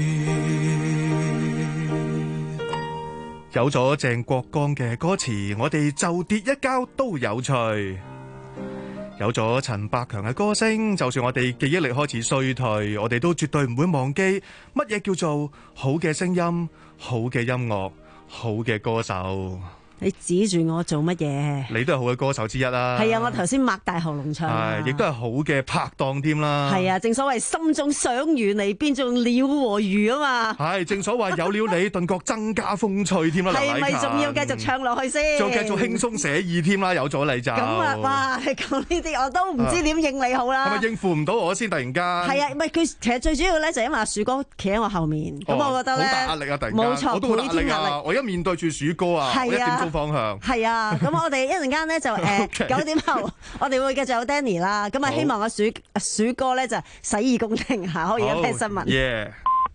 有咗鄭國江嘅歌詞，我哋就跌一跤都有趣。有咗陳百強嘅歌聲，就算我哋記憶力開始衰退，我哋都絕對唔會忘記乜嘢叫做好嘅聲音、好嘅音樂、好嘅歌手。 你指住我做乜嘢？ 你都係好嘅歌手之一啦。 係啊，我頭先擘大喉嚨唱。 係，亦都係好嘅拍檔添啦。 係啊，正所謂心中想與你變做鳥和魚啊嘛。 係，正所謂有了你，頓覺增加風趣添啦。 係咪仲要繼續唱落去先？ 仲繼續輕鬆寫意添啦，有咗你就。咁啊，哇！講呢啲我都唔知點應你好啦。 係咪應付唔到我先？突然間。 係啊，唔係佢其實最主要咧就因為阿鼠哥企喺我後面，咁、哦、我覺得咧好大壓力啊！突然間， 冇錯， 我都好大壓力啊！我而家面對住鼠哥啊，我一點鐘方向。 係啊，咁我哋一陣間咧就誒九點後，我哋會繼續有 Danny 啦。咁啊，希望阿鼠阿鼠哥咧就洗耳恭聽下，可以一聽新聞。 Yeah.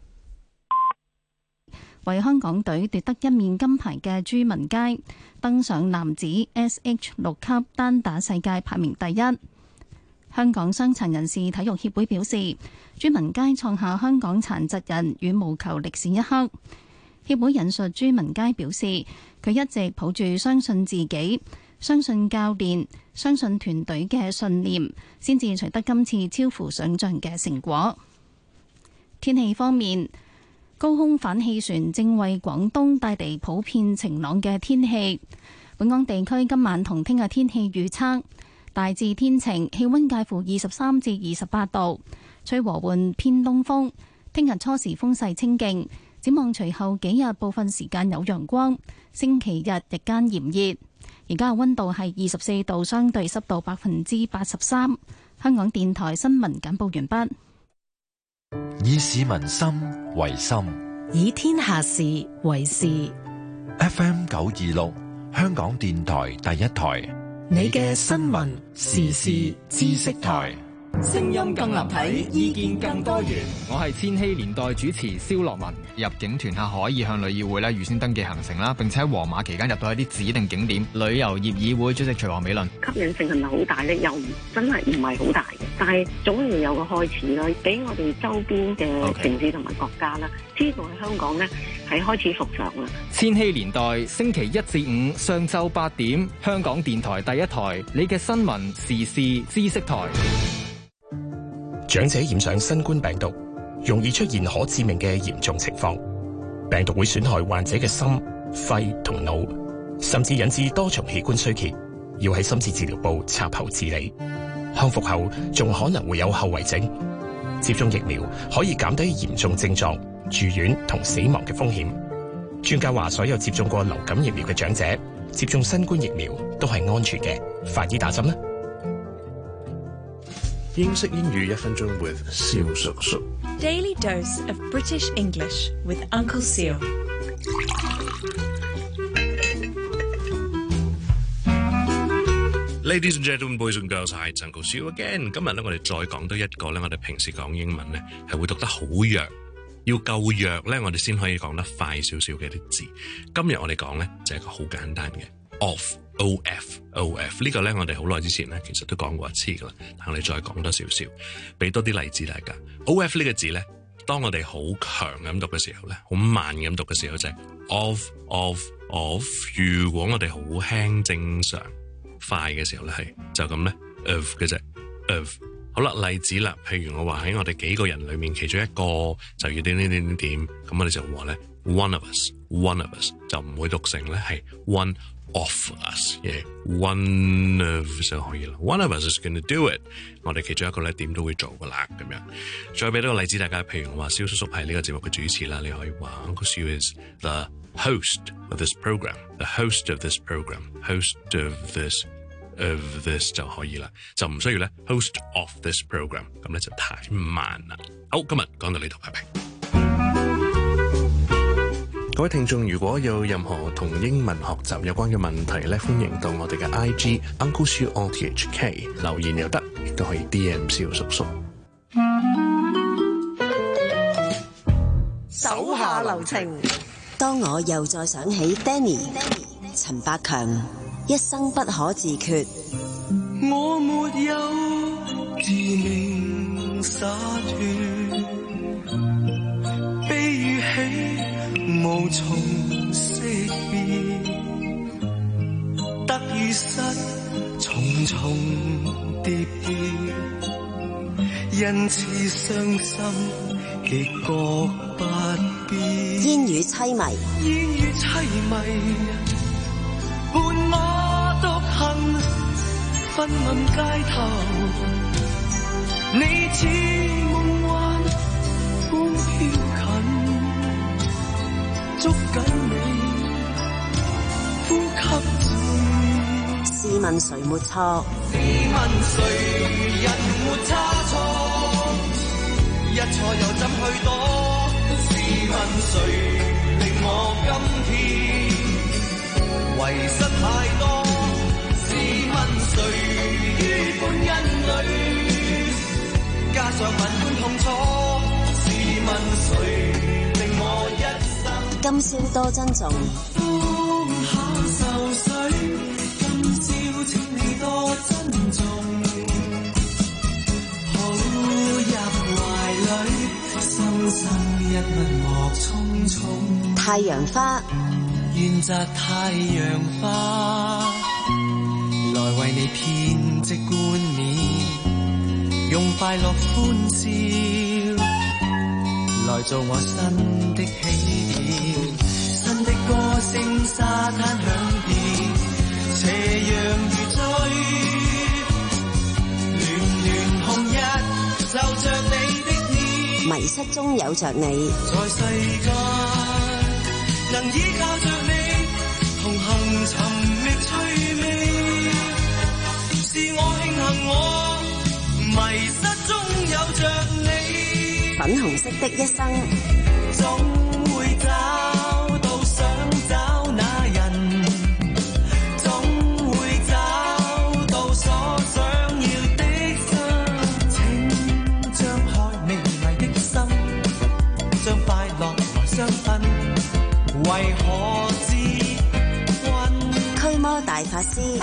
為香港隊奪得一面金牌嘅朱文佳登上男子 S H 六級單打世界排名第一。香港傷殘人士體育協會表示，朱文佳創下香港殘疾人羽毛球歷史一刻。協會引述朱文佳表示，佢一直抱住相信自己、相信教練、相信團隊嘅信念，先至取得今次超乎想象嘅成果。天氣方面，高空反氣旋正為廣東帶嚟普遍晴朗嘅天氣。本港地區今晚同聽日天氣預測大致天晴，氣溫介乎二十三至二十八度，吹和緩偏東風。聽日初時風勢清勁。展望隨後幾日部分時間有陽光，星期日日間炎熱。而家嘅溫度係二十四度，相對濕度百分之八十三。香港電台新聞簡報完畢。 以市民心為心， 以天下事為事。 F M 九二六，香港電台第一台， 你嘅新聞時事知識台。聲音更立體，意見更多元。 我係千禧年代主持蕭樂文。入境團客可以向旅議會咧預先登記行程啦，並且喺黃碼期間入到一啲指定景點。旅遊業議會主席徐王美倫： 吸引性係咪好大咧？又真係唔係好大嘅，但係總要有個開始啦，俾我哋周邊嘅城市同埋國家啦，知道喺香港咧係開始復常啦。 千禧年代星期一至五上晝八點，香港電台第一台，你嘅新聞時事知識台。 長者染上新冠病毒，容易出現可致命嘅嚴重情況。病毒會損害患者嘅心、肺同腦，甚至引致多重器官衰竭，要喺深切治療部插喉治理。康復後仲可能會有後遺症。接種疫苗可以減低嚴重症狀、住院同死亡嘅風險。專家話，所有接種過流感疫苗嘅長者接種新冠疫苗都係安全嘅，快啲打針啦！ 英式英語一分鐘 with 蕭叔叔。 Daily dose of British English with Uncle Seal。 Ladies and gentlemen, boys and girls, hi, it's Uncle Seal again。今日咧，我哋再講多一個咧，我哋平時講英文咧係會讀得好弱，要夠弱咧，我哋先可以講得快少少嘅啲字。今日我哋講咧就係一個好簡單嘅 of。O F O F 呢個咧，我哋好耐之前咧，其實都講過一次噶啦。但我哋再講多少少，俾多啲例子大家。O F 呢個字咧，當我哋好強咁讀嘅時候咧，好慢咁讀嘅時候就係 of of of。如果我哋好輕正常快嘅時候咧，係就咁咧 of 嘅啫 of。好啦，例子啦，譬如我話喺我哋幾個人裏面，其中一個就要點點點點點，咁我哋就話咧 one of us one of us 就唔會讀成咧係 one of us， yeah, one of 就可以啦。One of us is going to do it。我哋其中一個咧點都會做噶啦，咁樣。再俾多個例子大家，譬如我話蕭叔叔係呢個節目嘅主持啦，你可以話 Uncle Siu is the host of this program，the host of this program，host of this of this 就可以啦，就唔需要咧 host of this program， 咁咧就太慢啦。好，今日講到呢度，拜拜。各位聽眾，如果有任何同英文學習有關嘅問題咧，歡迎到我哋嘅 I G Uncle Siu R T H K 留言又得，亦都可以 D M 蕭叔叔。 手下留情。 當我又再想起 Danny 陳百強一生不可自決。 我沒有自命灑脫，悲與喜無從識別，得與失重重疊疊，因此傷心亦覺不必。 煙雨凄迷， 煙雨凄迷，伴我獨行昏暗街頭，你似夢幻般飄近，捉緊你呼吸住。 試問誰沒錯？ 試問誰人沒差錯？一錯又怎去躲？試問誰令我今天遺失太多？試問誰於歡欣裏加上萬般痛楚？試問誰令我一生今宵多珍重。 放下愁緒，今宵請你多珍重。抱入懷裏，深深一吻莫匆匆。 太陽花， 願摘太陽花，來為你編織冠冕，用快樂歡笑來做我新的起點。新的歌聲沙灘響遍，斜陽如醉，暖暖紅日就着你的臉， 迷失中有着你， 在世間能依靠着你同行尋覓趣味，是我慶幸我迷失中有着你。 粉紅色的一生， 總會找到想找那人，總會找到所想要的心，請張開美麗的心，將快樂來相分，為何自困？ 驅魔大法師，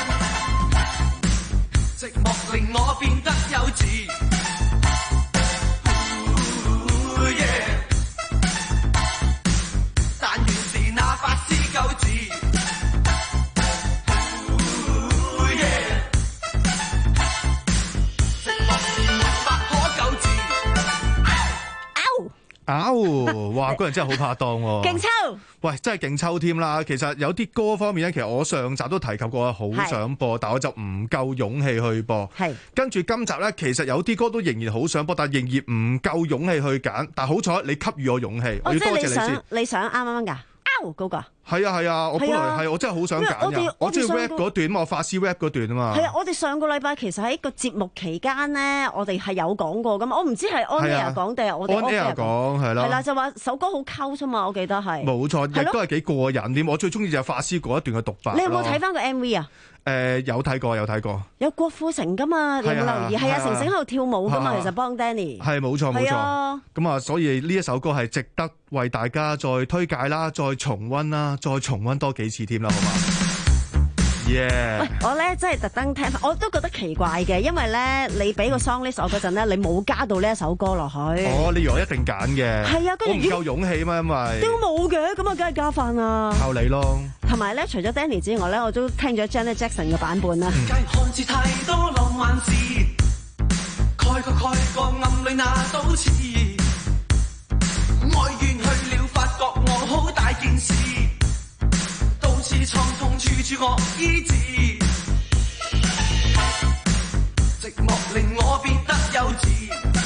寂寞令我變得幼稚。但哇！嗰人真係好拍檔喎。 勁抽， 喂，真係勁抽添啦！其實有啲歌方面咧，其實我上集都提及過，好想播，但我就唔夠勇氣去播。 係跟住今集咧，其實有啲歌都仍然好想播，但係仍然唔夠勇氣去揀。但係好彩你給予我勇氣，我要多謝你先。 你想啱啱㗎？嗰、那個係啊係啊，我本來係我真係好想揀㗎，我中意 rap 嗰段嘛，我發絲 rap 嗰段啊嘛。 係啊，我哋上個禮拜其實喺個節目期間咧，我哋係有講過㗎嘛。我唔知係 on air 講定係我哋 on air 講係啦。 係啦，就話首歌好溝啫嘛，我記得係。 冇錯，亦都係幾過癮添。我最中意就係發絲嗰一段嘅獨白。 你有冇睇翻個 M V 啊？ 誒、呃、有睇過有睇過， 有郭富城噶嘛？你有冇留意？係啊，成成喺度跳舞噶嘛？其實幫 Danny 係冇錯冇錯。咁啊，所以呢一首歌係值得為大家再推介啦，再重溫啦，再重溫多幾次添啦，好嘛？耶、yeah ！ 喂，我咧真係特登聽，我都覺得奇怪嘅，因為咧你俾個 song list 我嗰陣咧，你冇加到呢一首歌落去。 哦，你以為我一定揀嘅？ 係啊，跟住我唔夠勇氣嘛，因為都冇嘅，咁啊，梗係加飯啦。 靠你咯！ 同埋咧，除咗 Danny 之外咧，我都聽咗 Janet Jackson 嘅版本啦。 看似太多浪漫事，蓋個蓋個暗裏那都似，愛怨去了，發覺我好大件事，到處創痛處處惡醫治，寂寞令我變得幼稚。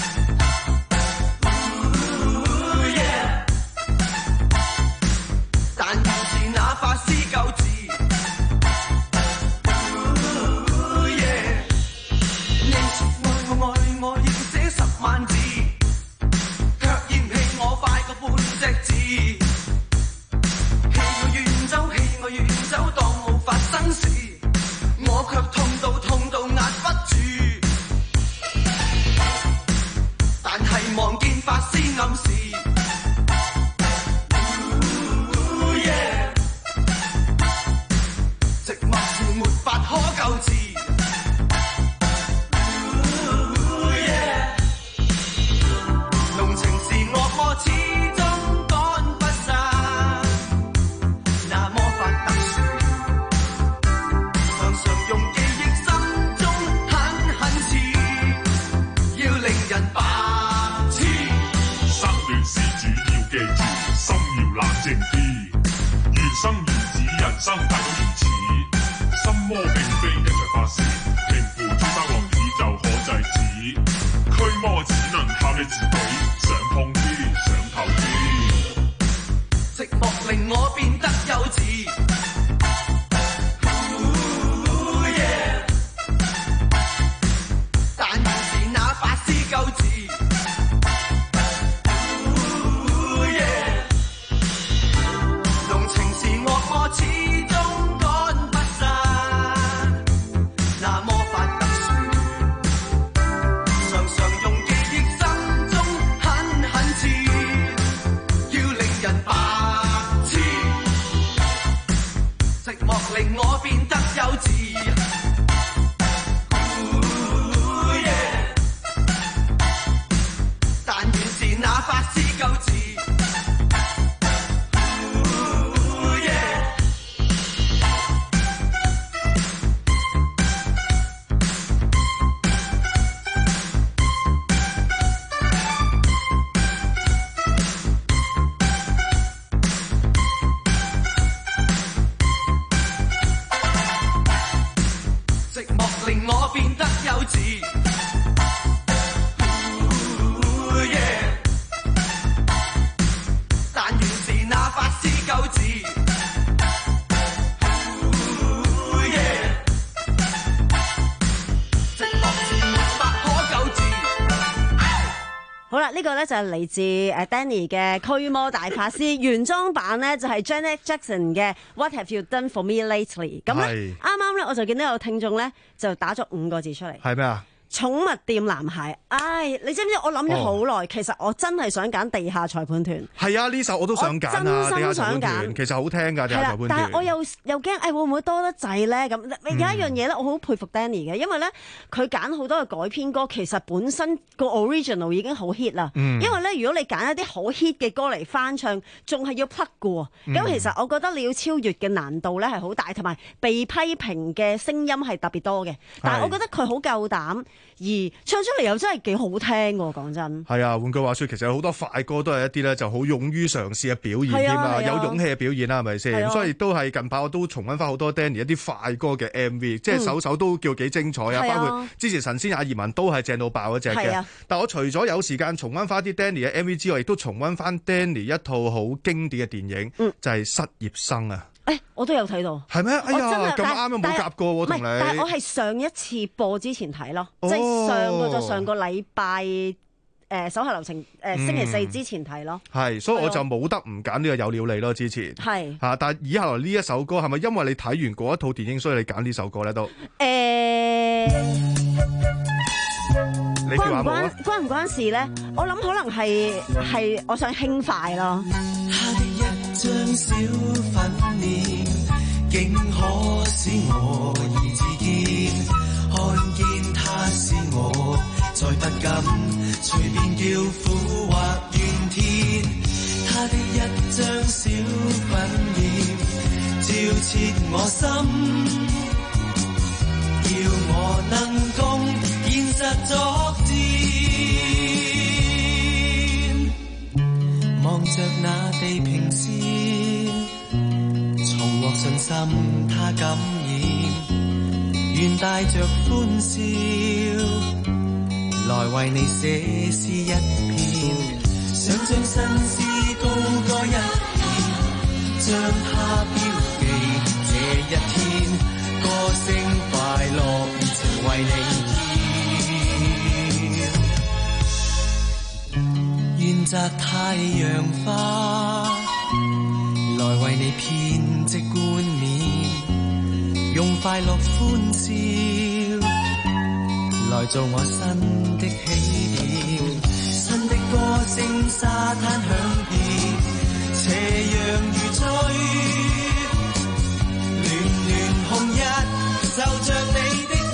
呢個咧就係嚟自誒 Danny 嘅《驅魔大法師》原裝版咧，就係 Janet Jackson 嘅 What Have You Done For Me Lately。咁咧啱啱咧我就見到有聽眾咧就打咗五個字出嚟。係咩啊？寵物店男孩，唉，你知唔知我諗咗好耐，其實我真係想揀地下裁判團。 係啊，呢首我都想揀啊！ 真心想揀， 其實好聽㗎，地下裁判團。 但係我又又驚，誒會唔會多得滯咧？咁有一樣嘢咧，我好佩服 Danny 嘅，因為咧佢揀好多嘅改編歌，其實本身個 original 已經好 hit 啦。因為咧，如果你揀一啲好 hit 嘅歌嚟翻唱，仲係要 plug 嘅喎。咁其實我覺得你要超越嘅難度咧係好大，同埋被批評嘅聲音係特別多嘅。但係我覺得佢好夠膽而唱出嚟又真係幾好聽喎，講真。 係啊，換句話說，其實有好多快歌都係一啲咧就好勇於嘗試嘅表現添啊，有勇氣嘅表現啦，係咪先？所以都係近排我都重溫翻好多 Danny 一啲快歌嘅 M V，、嗯、即係首首都叫幾精彩啊！包括之前神仙也移民都係正到爆嗰隻嘅。但我除咗有時間重溫翻啲 Danny 嘅 M V 之外，亦都重溫翻 Danny 一套好經典嘅電影，嗯、就係《失業生》啊！ 誒、欸，我都有睇到。 係咩？哎呀，咁啱又冇夾過喎，同你。 但係我係上一次播之前睇咯，哦、即係上個就上個禮拜誒手下留情誒、呃、星期四之前睇咯。係、 嗯，所以我就冇得唔揀呢個有料你咯。之前係嚇，但係以後來呢一首歌係咪因為你睇完嗰一套電影，所以你揀呢首歌咧都？誒、欸，你關唔關關唔關事咧？我諗可能係係我想輕快咯。 張小粉臉，竟可使我意自見，看見他是我，再不敢隨便叫苦或怨天。他的一張小粉臉，照切我心，叫我能共現實作戰。望着那地平線，重獲信心他感染，願帶着歡笑來為你寫詩一篇，想將新詩高歌一遍，將它標記這一天，歌聲快樂熱情為你願摘太陽花，來為你編織冠冕，用快樂歡笑，來做我新的起點。新的歌聲沙灘響遍，斜陽如醉，暖暖紅日就着你的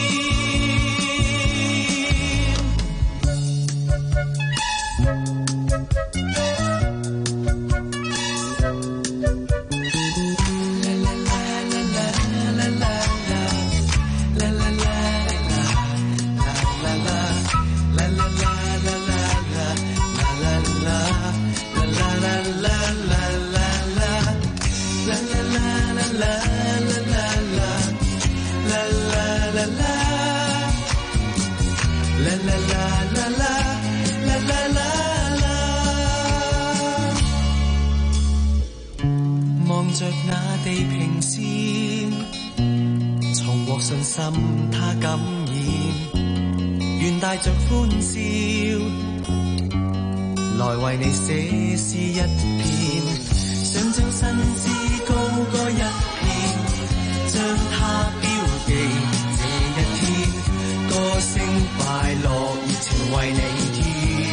着那地平線，重獲信心他感染，願帶着歡笑來為你寫詩一篇，想將新詩高歌一遍，將它標記這一天，歌聲快樂熱情為你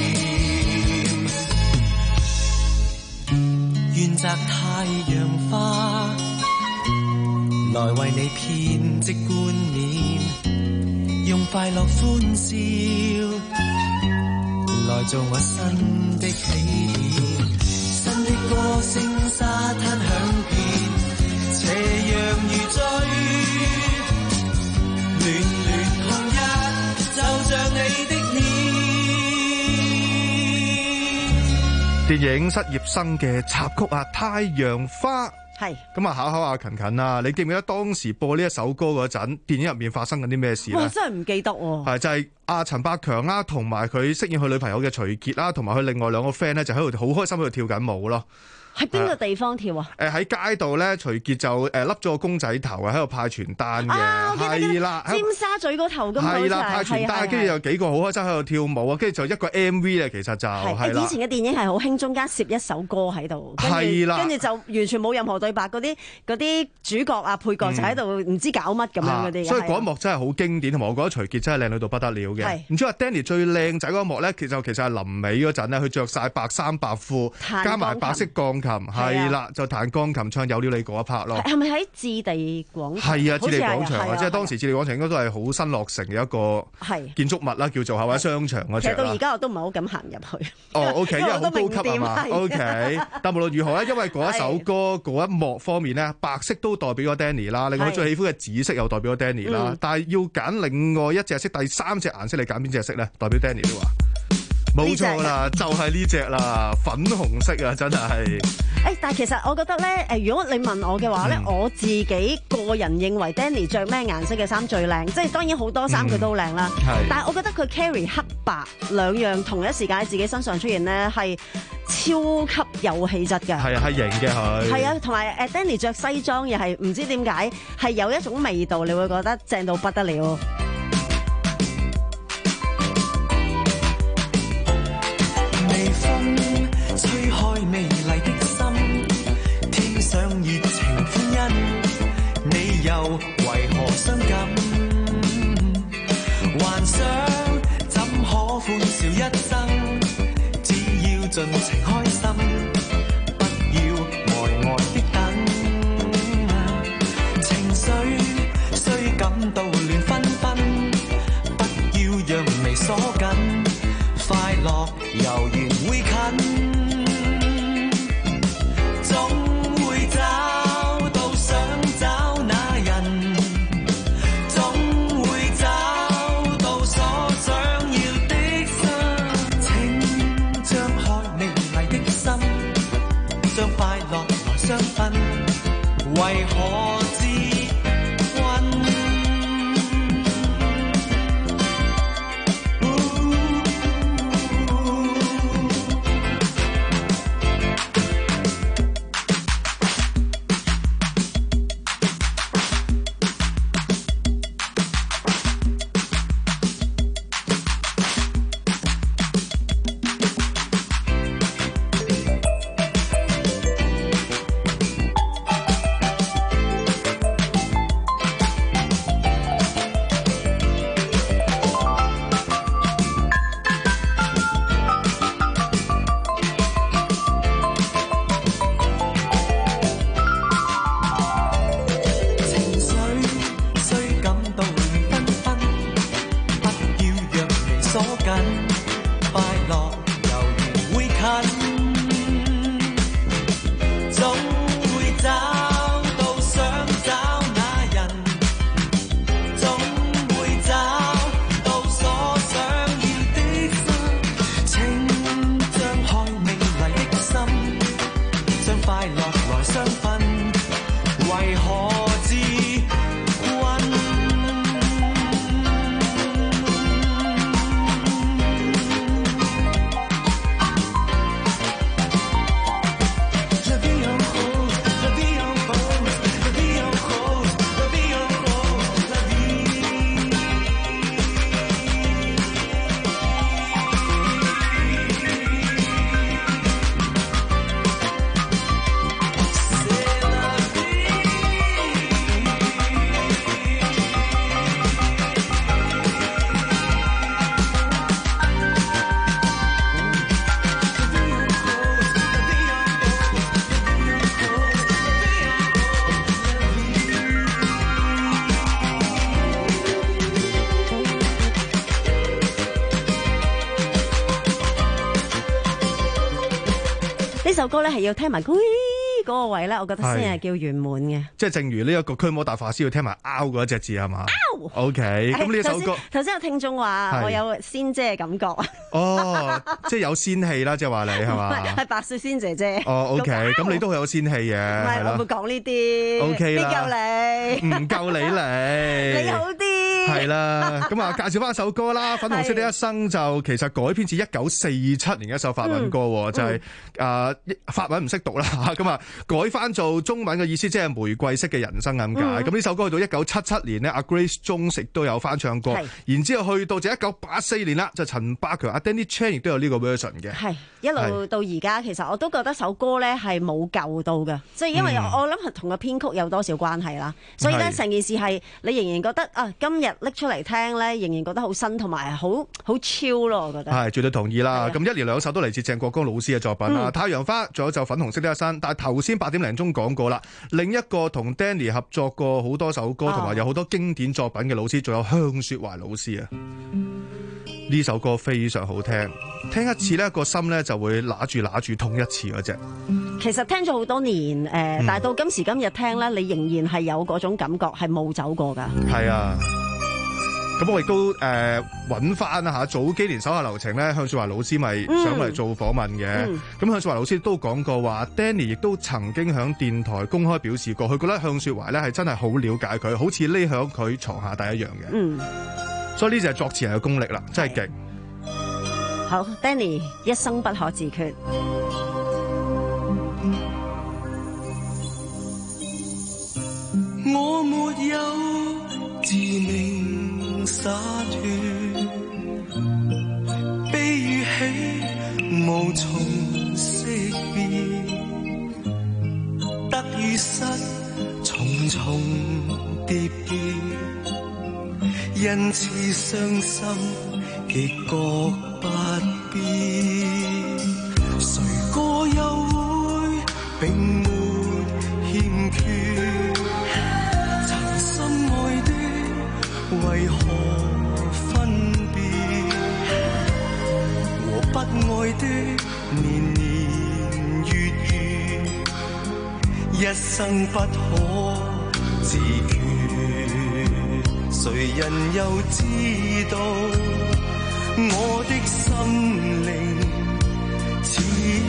添，願摘太陽花來為你編織冠冕，用快樂歡笑來做我新的起點。新的歌聲沙灘響遍，斜陽如醉，暖暖紅日就像你的電影《失業生》嘅插曲啊，《太陽花》係咁啊，考考阿勤勤啊，你記唔記得當時播呢一首歌嗰陣，電影入面發生緊啲咩事咧？ 哇，真係唔記得喎。 係就係阿陳百強啦，同埋佢飾演佢女朋友嘅徐傑啦，同埋佢另外兩個 friend 咧，就喺度好開心喺度跳緊舞咯。 喺邊個地方跳啊？ 誒喺街度咧，徐傑就誒笠咗個公仔頭啊，喺度派傳單嘅，係啦， 尖沙咀嗰頭咁好似係啦，派傳單，跟住有幾個好開心喺度跳舞啊，跟住就一個 M V 咧，其實就係啦。 以前嘅電影係好興中間攝一首歌喺度， 係啦， 跟住就完全冇任何對白，嗰啲嗰啲主角啊配角就喺度唔知搞乜咁樣嗰啲。 所以嗰一幕真係好經典，同埋我覺得徐傑真係靚女到不得了嘅。唔知話 Danny 最靚仔嗰一幕咧，其實其實係臨尾嗰陣咧，佢着晒白衫白褲，加埋白色鋼琴，係啦，就彈鋼琴唱有了你嗰一 part 咯。 係咪喺置地廣場？ 係啊，置地廣場啊，即係當時置地廣場應該都係好新落成嘅一個建築物啦，叫做係咪商場嗰隻啦。 其實到而家我都唔係好敢行入去。 哦 ，OK， 因為好高級係嘛 ，OK。但無論如何咧，因為嗰一首歌嗰一幕方面咧，白色都代表咗 Danny 啦，另外佢最喜歡嘅紫色又代表咗 Danny 啦。但係要揀另外一隻色，第三隻顏色，你揀邊隻色咧？代表 Danny 都話。冇錯啦，就係呢隻啦，粉紅色啊，真係。 誒，但係其實我覺得咧，誒，如果你問我嘅話咧，嗯、我自己個人認為 Danny 着咩顏色嘅衫最靚，即係當然好多衫佢都靚啦。嗯、但係我覺得佢 carry 黑白兩樣同一時間喺自己身上出現咧，係超級有氣質嘅。係啊，係型嘅佢。係啊，同埋誒 Danny 着西裝又係唔知點解係有一種味道，你會覺得正到不得了。 微風吹開美麗的心，天上熱情歡欣，你又為何傷感？幻想怎可歡笑一生？只要盡情開心，不要呆呆的等。情緒雖感到亂紛紛，不要讓眉鎖緊。快樂悠然會近，總會找到想找那人，總會找到所想要的心。請張開美麗的心，將快樂來相分，為何自困？ 呢首歌咧係要聽埋嗰個位咧，我覺得先係叫圓滿嘅。 即係正如呢一個驅魔大法師要聽埋拗嗰一隻字係嘛 ？OK，咁呢首歌頭先有聽眾話我有仙姐嘅感覺啊。 哦，即係有仙氣啦，即係話你係嘛？ 係白雪仙姐姐。 哦 ，OK，咁你都好有仙氣嘅。唔係，我唔會講呢啲。 OK 啦， 邊夠你？ 唔夠你嚟。 你好啲。 係啦，咁啊介紹翻一首歌啦，《粉紅色的一生》就其實改編自一九四七年嘅一首法文歌，就係誒法文唔識讀啦，咁啊改翻做中文嘅意思，即係玫瑰色嘅人生咁解。咁呢、嗯、首歌去到一九七七年呢，阿 Grace Jones 亦都有翻唱過，然之後去到就一九八四年啦，就陳百強阿 Danny Chan 亦都有呢個 version 嘅。 係一路到而家，其實我都覺得首歌咧係冇舊到嘅，即係因為我諗係同個編曲有多少關係啦。所以咧成件事係你仍然覺得啊，今日拎出嚟聽咧，仍然覺得好新同埋好好超咯，我覺得係絕對同意啦。咁一連兩首都嚟自鄭國江老師嘅作品啦，嗯《太陽花》仲有就粉紅色的一生。但係頭先八點零鐘講過啦，另一個同 Danny 合作過好多首歌，同埋有好多經典作品嘅老師，仲有向雪懷老師啊。呢首歌非常好聽，聽一次呢個心呢就會揦住揦住痛一次嗰隻。 其實聽咗好多年，誒、呃，嗯、但係到今時今日聽呢，你仍然係有嗰種感覺，係冇走過噶。係啊。咁我亦都誒揾翻啦嚇，早幾年手下留情咧，向雪懷老師咪上嚟做訪問嘅。咁、嗯、向雪懷老師都講過話 ，Danny 亦都曾經響電台公開表示過，佢覺得向雪懷咧係真係好了解佢，好似匿響佢床下底一樣嘅。嗯，所以呢就係作詞人嘅功力啦，真係勁。 好 ，Danny 一生不可自決。 我沒有自命灑脫，悲與喜無從識別，得與失重重疊疊，因此傷心亦覺不必。誰個又會並沒欠缺？曾深愛的為何分別？和不愛的年年月月，一生不可自決。誰人又知道我的心靈熾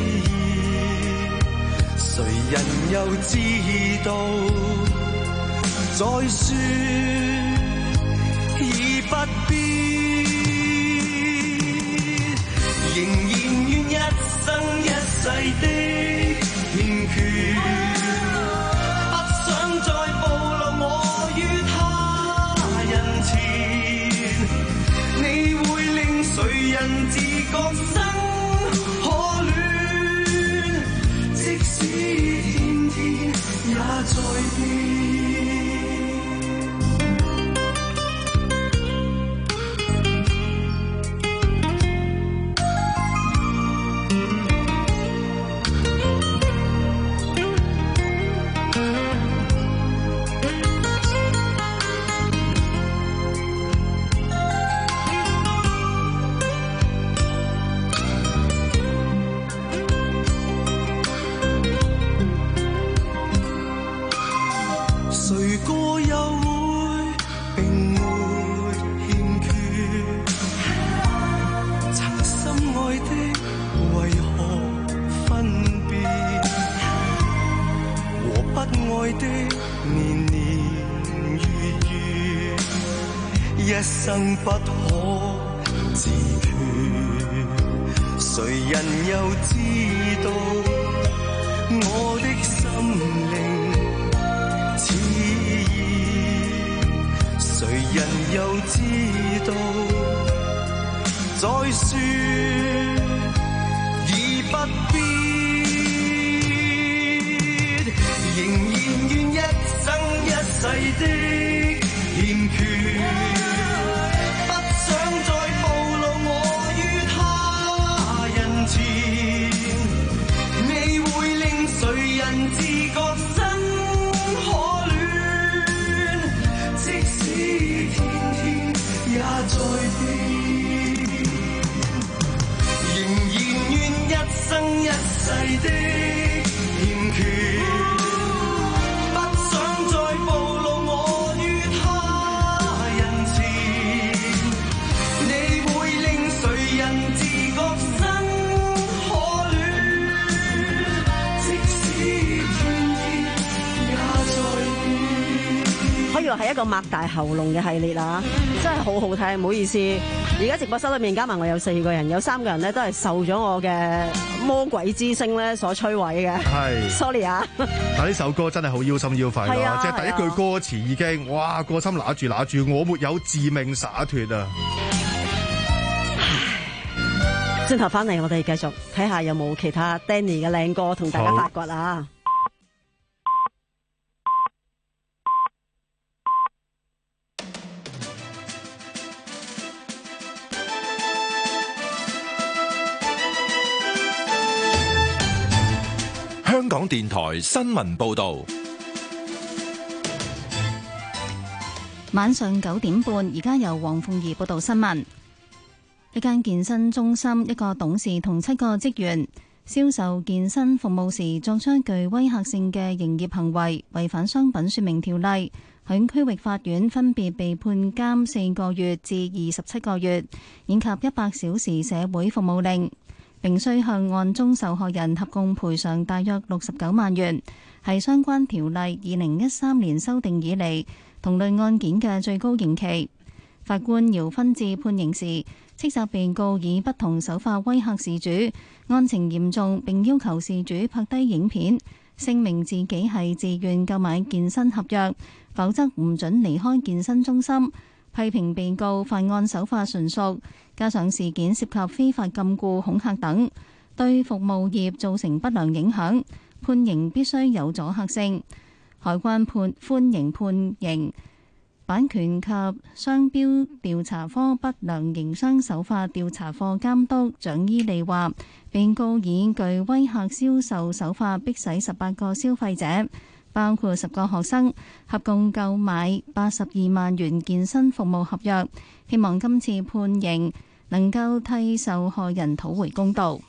熱？誰人又知道再說已不必，仍然願一生一世的欠缺，不想再暴露我於他人前，你會令誰人自覺生可戀，即使天天也在變。一生不可自決，誰人又知道我的心靈熾熱？誰人又知道再說已不必，仍然願一生一世的欠缺。想再暴露我於他人前，你會令誰人自覺生可戀，即使天天也在變，仍然願一生一世的欠缺。 可以話係一個擘大喉嚨嘅系列啦，真係好好聽，唔好意思。 而家直播室裏面加埋我有四個人，有三個人咧都係受咗我嘅魔鬼之聲咧所摧毀嘅。 係 ，sorry 啊！ 但呢首歌真係好腰心腰肺咯， 啊、 即係第一句歌詞已經，哇個心揦住揦住，我沒有自命灑脫啊！ 轉頭翻嚟，我哋繼續睇下有冇其他 Danny 嘅靚歌同大家發掘啊！ 香港電台新聞報道， 晚上九點半，而家由黃鳳儀報道新聞。一間健身中心，一個董事同七個職員銷售健身服務時作出具威嚇性嘅營業行為，違反商品說明條例，喺區域法院分別被判監四個月至二十七個月，以及一百小時社會服務令。並須向案中受害人合共賠償大約六十九萬元，係相關條例二零一三年修訂以嚟同類案件嘅最高刑期。法官姚勳智判刑時斥責被告以不同手法威嚇事主，案情嚴重，並要求事主拍低影片，聲明自己係自願購買健身合約，否則唔准離開健身中心。批評被告犯案手法純熟，加上事件涉及非法禁錮、恐嚇等，對服務業造成不良影響，判刑必須有阻嚇性。海關判歡迎判刑。版權及商標調查科不良營商手法調查課監督蔣伊利話，被告以具威嚇銷售手法逼使十八個消費者，包括十個學生，合共購買八十二萬元健身服務合約，希望今次判刑能夠替受害人討回公道。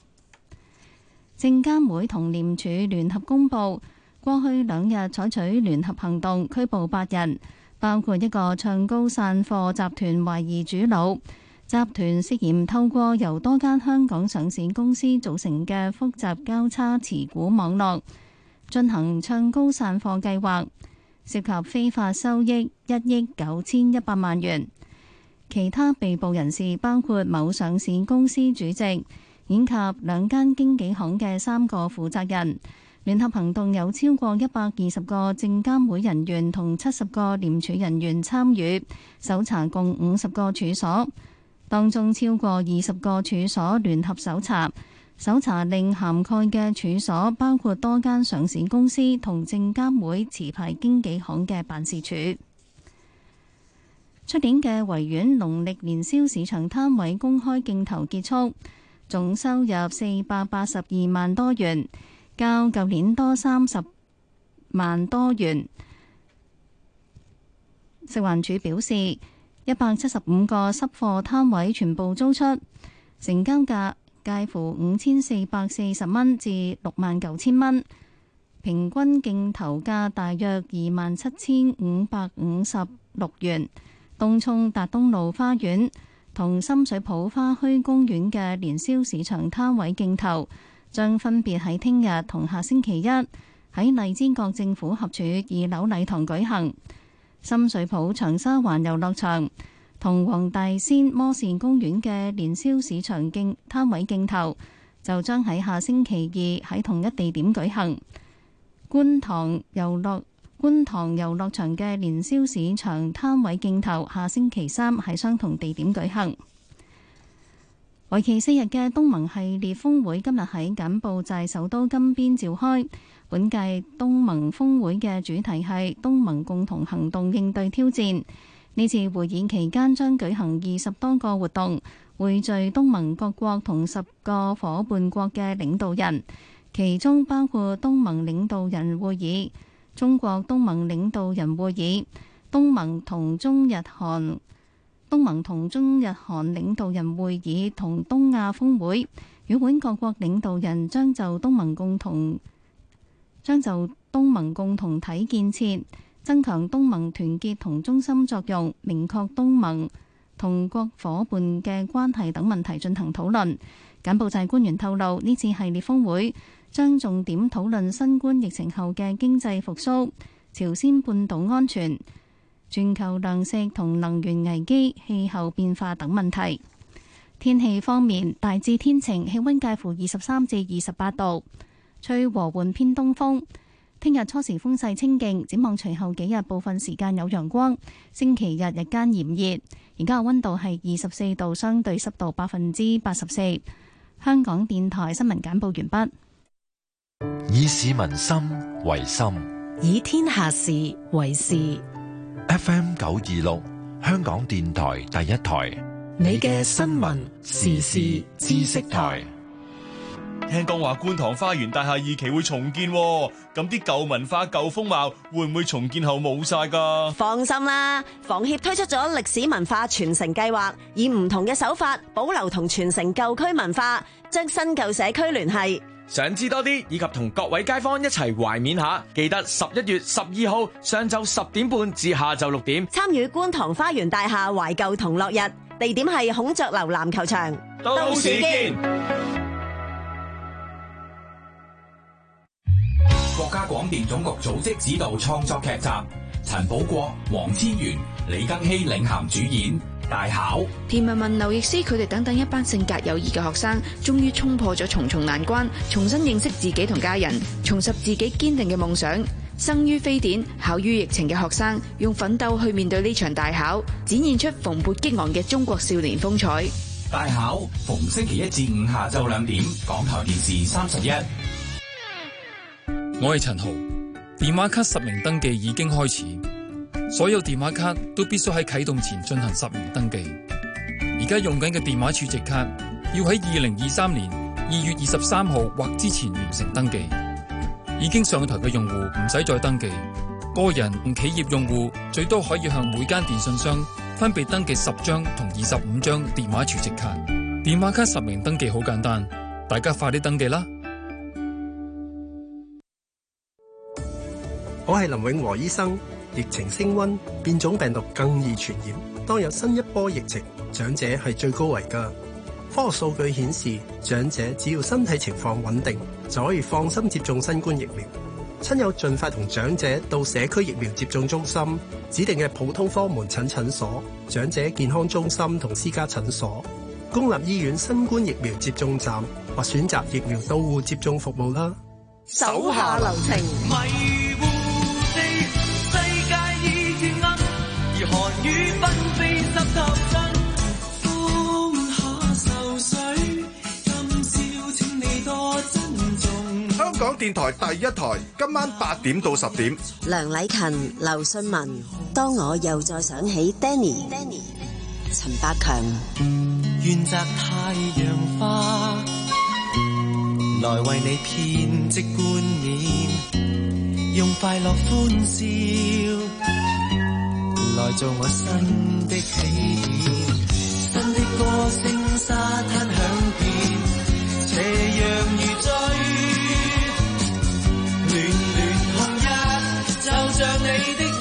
證監會同廉署聯合公佈，過去兩日採取聯合行動，拘捕八人，包括一個唱高散貨集團懷疑主腦，集團涉嫌透過由多間香港上市公司組成嘅複雜交叉持股網絡進行唱高散貨計劃，涉及非法收益一億九千一百萬元。其他被捕人士包括某上市公司主席，以及兩間經紀行嘅三個負責人。聯合行動有超過一百二十個證監會人員同七十個廉署人員參與，搜查共五十個處所，當中超過二十個處所聯合搜查。搜查令涵蓋嘅處所包括多間上市公司同證監會持牌經紀行嘅辦事處。出年嘅維園農曆年宵市場攤位公開競投結束，總收入四百八十二萬多元，較舊年多三十萬多元。食環署表示，一百七十五個濕貨攤位全部租出，成交價介乎五千四百四十蚊至六萬九千蚊，平均競投價大約二萬七千五百五十六元。東涌達東路花園同深水埗花墟公園嘅年宵市場攤位競投將分別喺聽日同下星期一喺荔枝角政府合署二樓禮堂舉行。深水埗長沙灣遊樂場同黃大仙摩士公園嘅年宵市場競攤位競投就將喺下星期二喺同一地點舉行。觀塘遊樂觀塘遊樂場嘅年宵市場攤位競投下星期三喺相同地點舉行。為期四日嘅東盟系列峰會今日喺柬埔寨首都金邊召開。本屆東盟峰會嘅主題係東盟共同行動應對挑戰。呢次會議期間將舉行二十多個活動，匯聚東盟各國同十個夥伴國嘅領導人，其中包括東盟領導人會議、中國東盟領導人會議、東盟同中日韓、東盟同中日韓領導人會議同東亞峰會。與會各國領導人將就東盟共同將就東盟共同體建設、增強東盟團結同中心作用、明確東盟同各夥伴嘅關係等問題進行討論。柬埔寨官員透露，呢次系列峰會將重點討論新冠疫情後嘅經濟復甦、朝鮮半島安全、 全球糧食同能源危機、氣候變化等問題。天氣方面，大致天晴，氣溫介乎二十三至二十八度，吹和緩偏東風。聽日初時風勢清勁，展望隨後幾日部分時間有陽光。星期日日間炎熱，而家嘅溫度係二十四度，相對濕度百分之八十四。香港電台新聞簡報完畢。 以市民心為心， 以天下事為事。 F M 九二六，香港電台第一台。 你嘅新聞時事知識台。 聽講話觀塘花園大廈二期會重建，咁啲舊文化舊風貌會唔會重建後冇晒㗎？ 放心啦，房協推出咗歷史文化傳承計劃，以唔同嘅手法保留同傳承舊區文化，將新舊社區聯繫。 想知多啲以及同各位街坊一齊懷緬下，記得十一月十二號上晝十點半至下晝六點參與觀塘花園大廈懷舊同樂日，地點係孔雀樓籃球場。 到時見。 國家廣電總局組織指導創作劇集，陳寶國、黃千源、李庚希領銜主演。大考， 田文文、劉易斯佢哋等等一班性格友誼嘅學生，終於衝破咗重重難關，重新認識自己同家人，重拾自己堅定嘅夢想。生於非典、考於疫情嘅學生，用奮鬥去面對呢場大考，展現出蓬勃激昂嘅中國少年風采。 大考逢星期一至五下晝兩點，港台電視三十一。 我係陳豪，電話卡實名登記已經開始，所有電話卡都必須喺啟動前進行實名登記。而家用緊嘅電話儲值卡要喺二零二三年二月二十三號或之前完成登記。已經上台嘅用戶唔使再登記，個人同企業用戶最多可以向每間電信商分別登記十張同二十五張電話儲值卡。電話卡實名登記好簡單，大家快啲登記啦！ 我係林永和醫生。疫情升溫，變種病毒更易傳染。當有新一波疫情，長者係最高危㗎。科學數據顯示，長者只要身體情況穩定，就可以放心接種新冠疫苗。親友盡快同長者到社區疫苗接種中心、指定嘅普通科門診診所、長者健康中心同私家診所、公立醫院新冠疫苗接種站或選擇疫苗到戶接種服務啦。 手下留情。 寒雨紛飛濕透身，放下愁緒，今宵請你多珍重。 香港電台第一台，今晚八點到十點。 梁禮勤、劉信文，當我又再想起 Danny， 陳百強。 願摘太陽花，來為你編織冠冕，用快樂歡笑來做我新的起點，新的歌聲沙灘響遍，斜陽如醉，暖暖紅日就像你的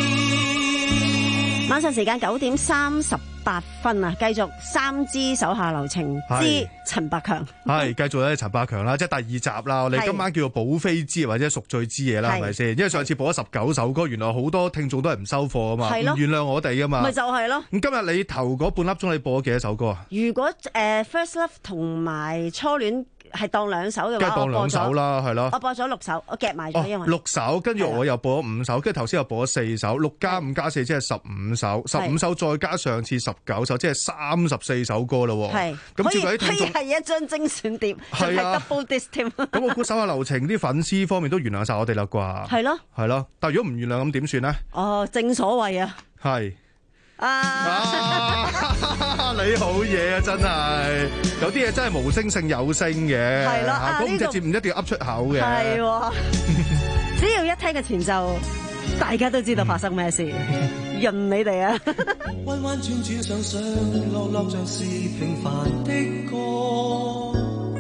臉。 晚上時間九點三十八分啊，繼續三支手下留情之陳百強， 係繼續咧陳百強啦，即係第二集啦。我哋今晚叫做寶妃之夜或者贖罪之夜啦，係咪先？因為上次播咗十九首歌，原來好多聽眾都係唔收貨啊嘛，唔原諒我哋啊嘛， 咪就係咯。 咁今日你頭嗰半粒鐘你播咗幾多首歌啊？ 如果誒、呃、First Love 同埋初戀係當兩首嘅話， 梗係當兩首啦，係咯。 我播咗六首，我夾埋咗，因為、 哦、六首，跟住我又播咗五首，跟住頭先又播咗四首，六加五加四即係十五首，十五首再加上次十九首，即係三十四首歌咯。係，咁照計啲聽眾係一張精選碟，係啊 double disc 添。 咁我估手下留情啲粉絲方面都原諒晒我哋啦啩？係咯，係咯。但係如果唔原諒咁點算呢？ 哦，正所謂啊。係。啊！ 啊你好嘢啊，真係有啲嘢真係無聲勝有聲嘅，係咯，嗰五隻字唔一定要噏出口嘅，係， 只要一聽嘅前奏，大家都知道發生咩事，潤你哋啊！ 彎彎轉轉上上落落像是平凡的歌，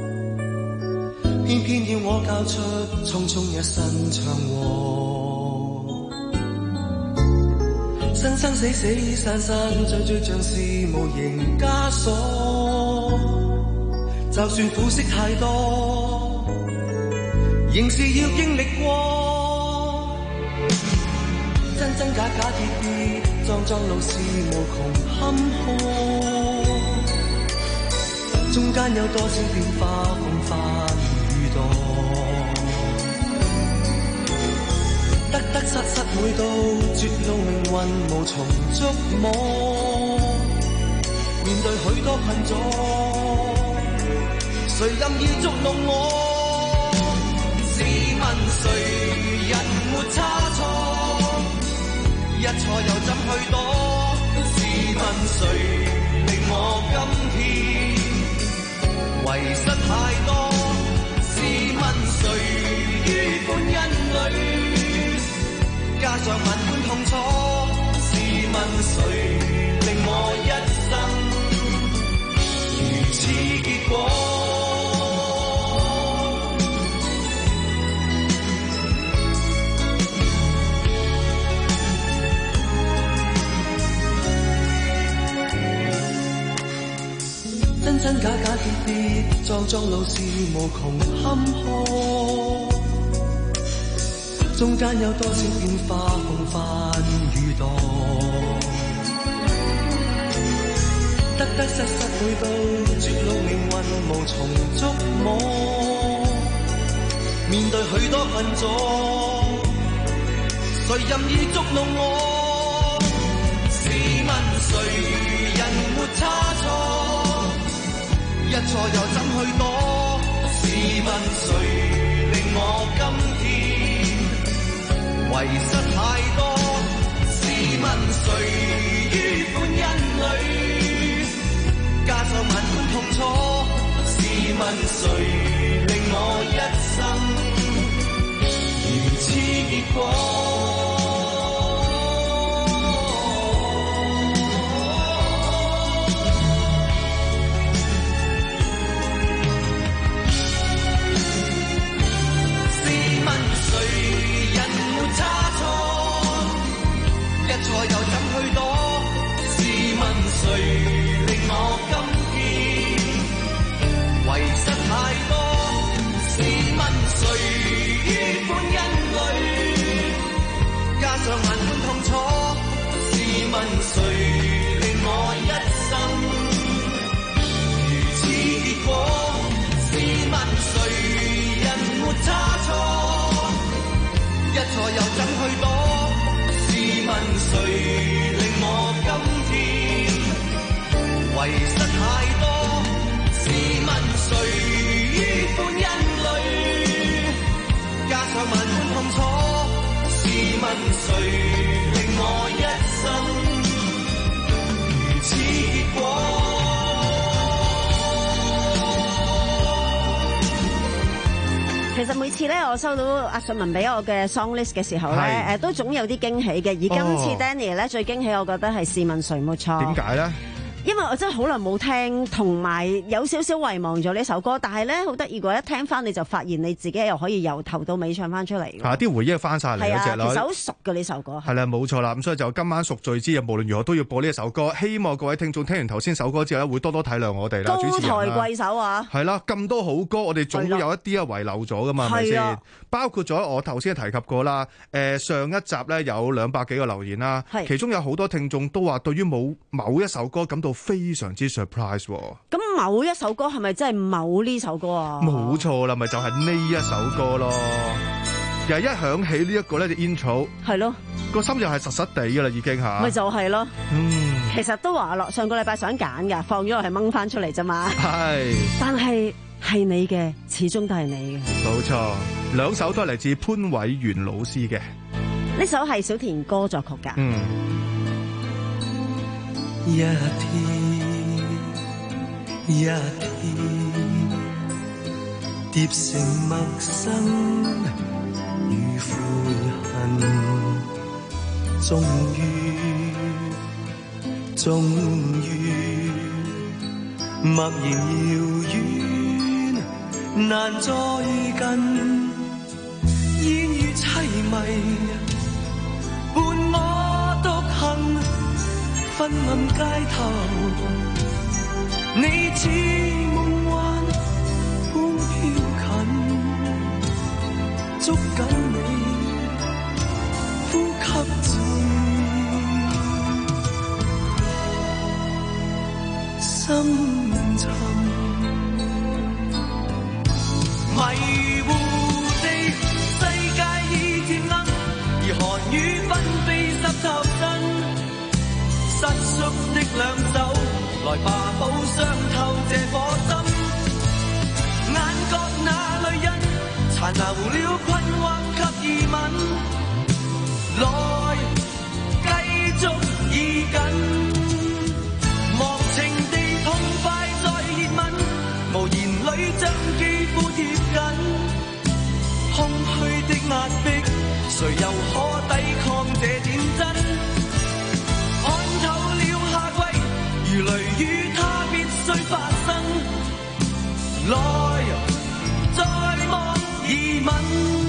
偏偏要我交出匆匆一身祥和。生生死死散散追追像是無形枷鎖，就算苦澀太多，仍是要經歷過，真真假假貼貼裝路是無窮坎坷，中間有多少變化風帆雨墮，得得失失每到絕路命運無從捉摸，面對許多困阻，誰任意捉弄我？試問誰人沒差錯？一錯又怎去躲？試問誰令我今天遺失太多？試問誰於歡欣裏加上萬般痛楚？試問誰令我一生如此結果？真真假假跌跌撞撞路是無窮坎坷，中間有多少變化風帆雨墮，得得失失每到絕路命運無從捉摸，面對許多困阻，誰任意捉弄我？試問誰人沒差錯？一錯又怎去躲？試問誰令我今天遺失太多？試問誰於歡欣裏加上萬般痛楚？試問誰令我一生如此結果？錯又怎去躲？試問誰令我今天遺失太多？試問誰於歡欣裏加上萬般痛楚？試問誰令我一生如此結果？試問誰人沒差錯？一錯又怎去躲？試問誰令我今天遺失太多？試問誰於歡欣裏加上萬般痛楚？試問誰令我一生如此結果？ 其實每次咧，我收到阿順文俾我嘅 song list 嘅時候咧，誒都總有啲驚喜嘅。而今次 Danny 咧最驚喜，我覺得係試問誰沒錯。 點解咧？ 因為我真係好耐冇聽，同埋有少少遺忘咗呢首歌。但係咧好得意喎，一聽翻你就發現你自己又可以由頭到尾唱翻出嚟。 嚇！啲回憶翻晒嚟嗰隻咯。 其實好熟嘅呢首歌。 係啦，冇錯啦。咁所以就今晚贖罪之日，無論如何都要播呢一首歌。希望各位聽眾聽完頭先首歌之後咧，會多多體諒我哋啦。 高抬貴手啊！ 係啦，咁多好歌，我哋總會有一啲啊遺漏咗噶嘛，係咪先？包括咗我頭先提及過啦。誒，上一集咧有兩百幾個留言啦，其中有好多聽眾都話對於冇某一首歌感到非常之surprise 喎。 咁某一首歌係咪真係某呢首歌啊？ 冇錯啦，咪就係呢一首歌咯。又一響起呢一個咧，隻 intro 係咯，個心又係實實地噶啦，已經吓。咪就係咯。嗯， 其實都話咯，上個禮拜想揀噶，放咗落係掹翻出嚟啫嘛。係。但係係你嘅，始終都係你嘅。 冇錯，兩首都係嚟自潘偉源老師嘅。 呢首係小田歌作曲噶。嗯。 一天一天疊成陌生與悔恨，終於終於默然遙遠難再近，煙雨凄迷伴我獨行，昏暗街頭你似夢幻般飄近，捉緊你呼吸沉。迷糊地世界已漸暗，而寒雨紛飛濕透身。失縮的兩手，來吧補傷透這顆心。眼角那淚印，殘留了困惑及疑問。來繼續依緊，忘情地痛快再熱吻，無言裏將肌膚貼緊。空虛的壓迫，誰又可抵抗這點真？看透了夏季，如雷雨它必須發生。來再莫疑問。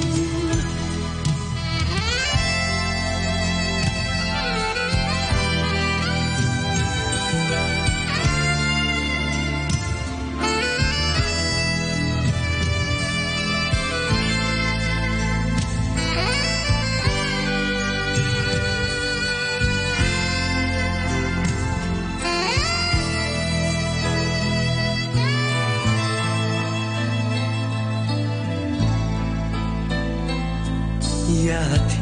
一天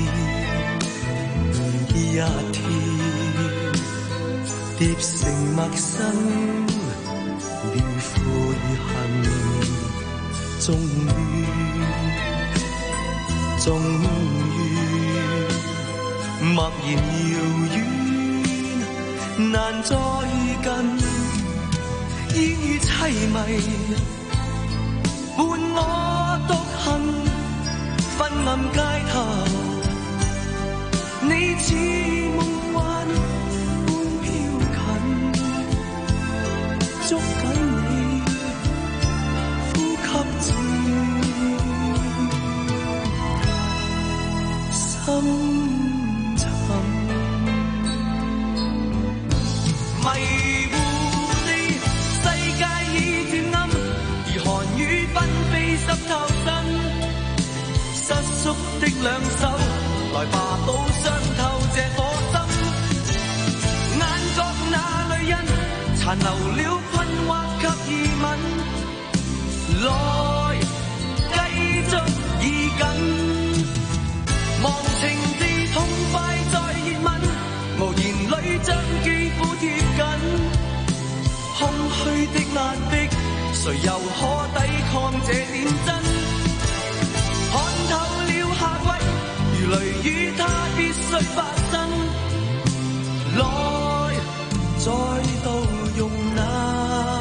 一天，疊成陌生與悔恨，終於終於默然遙遠，難再近，煙雨凄迷，伴我獨行。昏暗街頭，你似夢幻般飄近，捉緊你，呼吸漸深沉。迷糊地世界已漸暗，而寒雨紛飛濕透身。失縮的兩手，來吧補傷透這顆心。眼角那淚印，殘留了困惑及疑問。來繼續依緊，忘情地痛快再熱吻，無言裏將肌膚貼緊。空虛的壓迫，誰又可抵抗這點真？看透了夏季，如雷雨它必須發生。來再度容納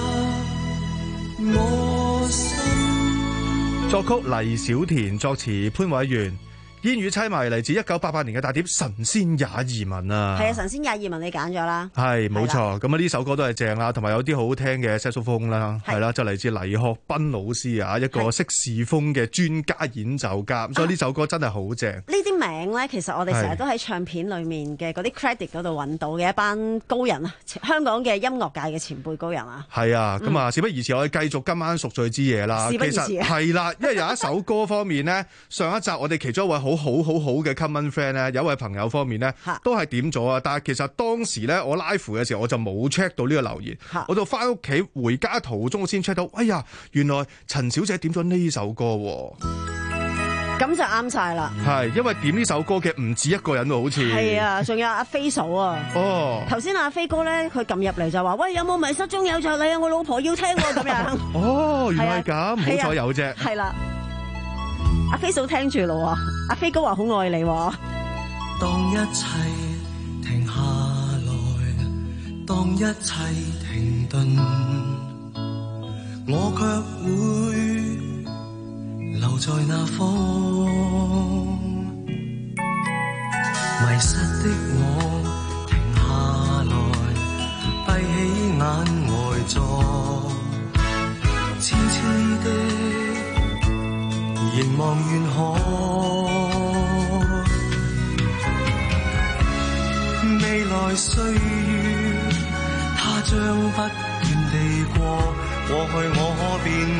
我心。 作曲黎小田，作詞潘偉源。煙雨凄迷嚟自一九八八年嘅大碟《神仙也移民》啊， 係啊，神仙也移民你揀咗啦， 係冇錯。咁啊呢首歌都係正啦，同埋有啲好好聽嘅 saxophone 啦，係啦，就嚟自黎學斌老師啊，一個色士風嘅專家演奏家，所以呢首歌真係好正。呢啲名咧，其實我哋成日都喺唱片裏面嘅嗰啲 credit 嗰度揾到嘅一班高人啊，香港嘅音樂界嘅前輩高人啊。 係啊，咁啊，事不宜遲，我哋繼續今晚贖罪之夜啦。 事不宜遲， 其實係啦，因為有一首歌方面呢，上一集我哋其中一位好好好好嘅 common friend 咧，有一位朋友方面咧，都係點咗啊！但係其實當時咧，我 live 嘅時候我就冇 check 到呢個留言，我就翻屋企回家途中先 check 到，哎呀，原來陳小姐點咗呢首歌， 咁就啱晒啦。 係因為點呢首歌嘅唔止一個人喎，好似係啊，仲有阿飛嫂啊。哦，頭先阿飛哥咧，佢撳入嚟就話：喂，有冇迷失中有着你啊？我老婆要聽喎，咁樣。 哦，原來係咁，好彩有啫。 係啦。阿飛嫂聽住咯，阿飛哥話好愛你。 當一切停下來，當一切停頓，我卻會留在那方。迷失的我停下來，閉起眼呆坐，痴痴的凝望遠海，未來歲月，它將不斷地過，過去我便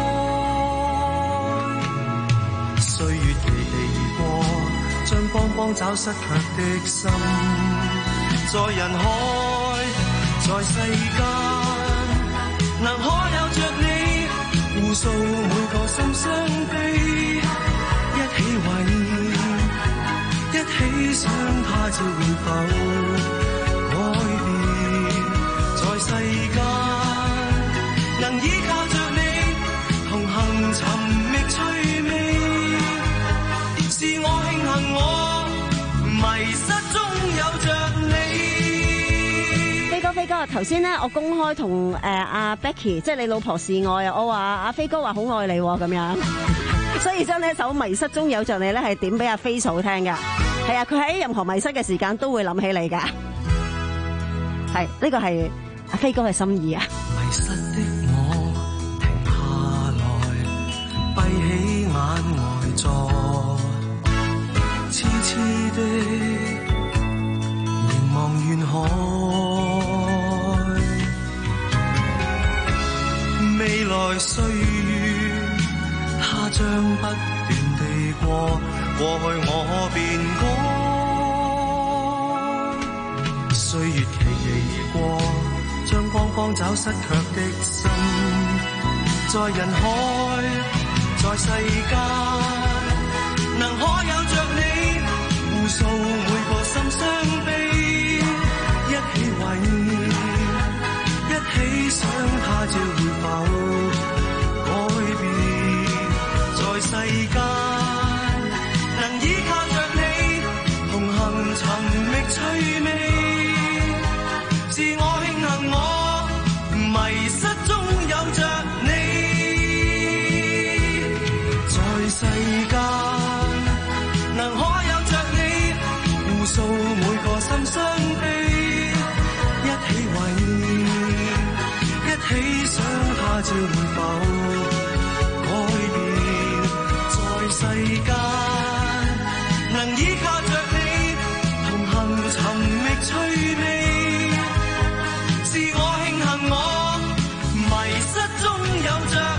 該。歲月期期而過，將幫幫找失卻的心，在人海，在世間。 能可有着你，互訴每個心傷悲，一起懷念，一起想他朝會否改變，在世間能依靠着你，同行尋覓趣味，是我慶幸我迷失中有着你。 飛哥飛哥，頭先咧我公開同誒阿 Becky，即係你老婆示愛啊，我話阿飛哥話好愛你咁樣，所以將呢一首《迷失中有着你》咧係點俾阿飛嫂聽㗎。係啊，佢喺任何迷失嘅時間都會諗起你㗎。係呢個係阿飛哥嘅心意啊。 迷失的我停下來，閉起眼呆坐，痴痴的凝望遠海。未來歲月，它將不斷地過，過去我便講。歲月期期而過，將光光找失卻的心，在人海，在世間，能可有着你，互訴每個心傷悲，一起懷念，一起想他朝會否改變，在世間能依靠着你，同行尋覓趣味，是我慶幸我迷失中有着你，在世間能可有着你，互訴每個心傷悲，一起懷念，一起想他朝會否改變，在世間能依靠着你，同行尋覓趣味，是我慶幸我迷失中有着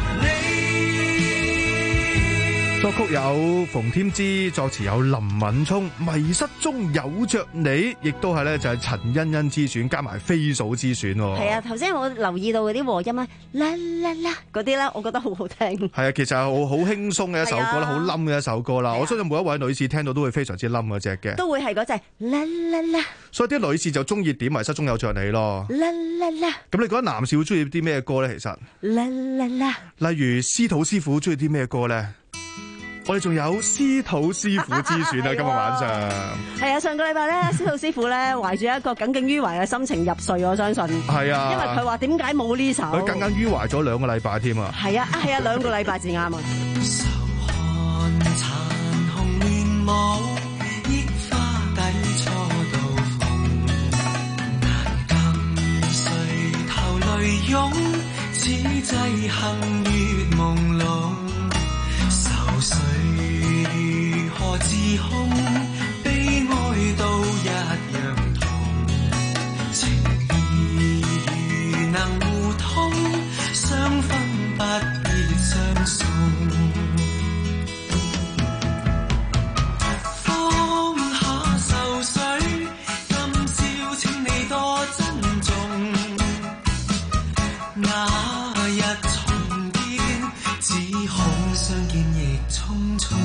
你。 作曲有馮添枝，作詞有林敏聰，迷失中有着你，亦都係咧就係陳欣欣之選，加埋飛嫂之選。 係啊，頭先我留意到嗰啲和音咧，啦啦啦嗰啲咧，我覺得好好聽。 係啊，其實係好好輕鬆嘅一首歌啦，好冧嘅一首歌啦。我相信每一位女士聽到都會非常之冧嗰隻嘅， 都會係嗰隻啦啦啦。 所以啲女士就中意點迷失中有着你咯。 啦啦啦。 咁你覺得男士會中意啲咩歌咧？其實啦啦啦。 例如司徒師傅中意啲咩歌咧？我哋仲有司徒師傅之選啊！今日晚上係啊，上個禮拜咧，司徒師傅咧懷住一個耿耿於懷嘅心情入睡，我相信係啊， 因為佢話點解冇呢首？ 佢耿耿於懷咗兩個禮拜添啊！ 係啊，係啊，兩個禮拜至啱啊！ 愁看殘紅面目，憶花底初到逢，難禁垂頭淚湧，此際幸月朦朧。愁緒如何自控？悲哀都一樣痛，情義如能互通，相分不必相送。放下愁緒，今宵請你多珍重。那日重見，只恐相見亦匆匆。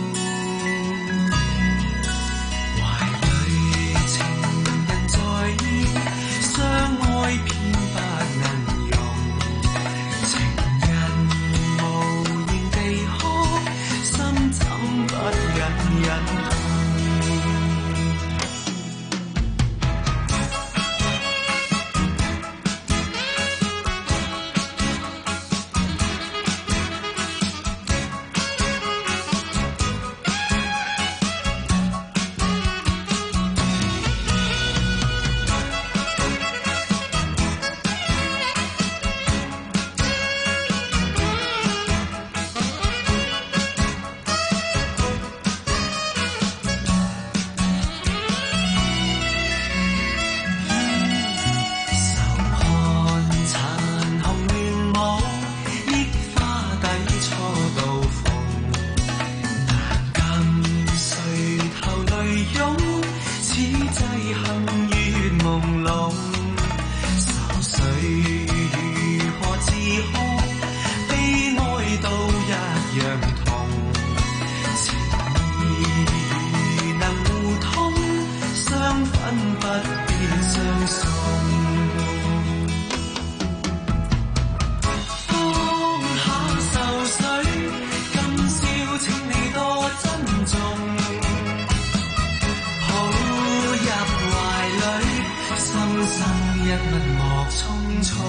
懷裏情人在意，相愛偏不能容。情人無言地哭，心怎不忍忍痛。 生一吻莫匆匆，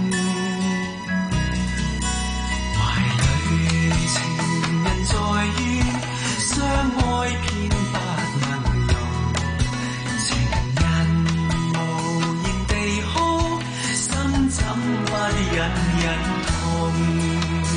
懷裏情人在於相愛偏不能容，情人無言地哭，心怎不隱隱痛。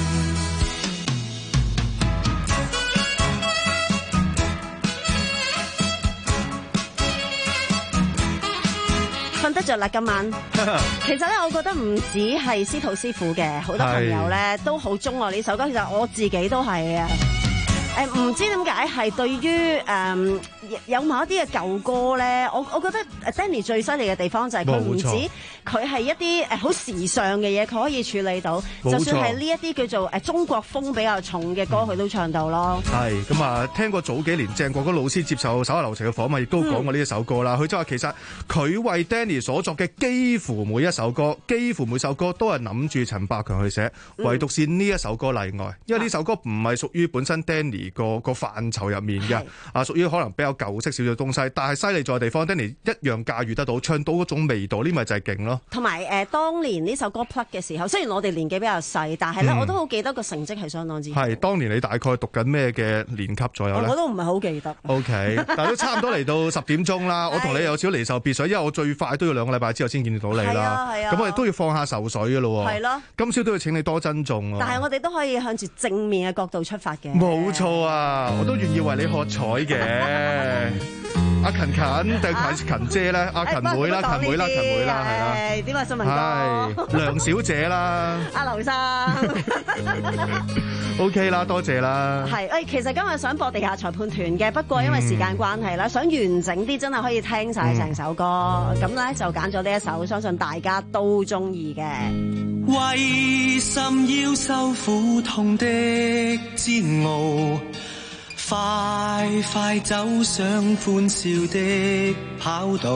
瞓得着啦今晚。其實咧，我覺得唔止係司徒師傅嘅，好多朋友咧都好鍾愛呢首歌。其實我自己都係啊。誒唔知點解係對於誒有某一啲嘅舊歌咧，我我覺得 Danny 最犀利嘅地方就係佢唔止佢係一啲誒好時尚嘅嘢，佢可以處理到，就算係呢一啲叫做誒中國風比較重嘅歌，佢都唱到咯。 係咁啊！聽過早幾年鄭國江老師接受手下留情嘅訪問，亦都講過呢一首歌啦。佢就話其實佢為 Danny 所作嘅幾乎每一首歌，幾乎每首歌都係諗住陳百強去寫，唯獨是呢一首歌例外，因為呢首歌唔係屬於本身 Danny 個個範疇入面嘅，啊屬於可能比較舊式少少東西，但係犀利在地方 Danny 一樣駕馭得到，唱到嗰種味道，呢咪就係勁咯。同埋誒，當年呢首歌 plug 嘅時候，雖然我哋年紀比較細，但係咧、嗯、我都好記得個成績係相當之好。係當年你大概讀緊咩嘅年級左右咧？我都唔係好記得。O、okay, K， 但係都差唔多嚟到十點鐘啦。我同你有少少離愁別緒，因為我最快都要兩個禮拜之後先見到你啦。係啊係啊。咁我哋都要放下愁水嘅咯。係咯。今宵都要請你多珍重啊。但係我哋都可以向住正面嘅角度出發嘅。冇錯啊，我都願意為你喝彩嘅。阿勤勤定係勤姐咧？阿勤妹啦，勤妹啦，勤妹啦，係啦。點啊，新聞哥？梁小姐啦。阿劉生。O K 啦，多謝啦。係，誒，其實今日想播地下裁判團嘅，不過因為時間關係啦，想完整啲，真係可以聽晒成首歌，咁咧就揀咗呢一首，相信大家都中意嘅。 為甚要受苦痛的煎熬？快快走上歡笑的跑道，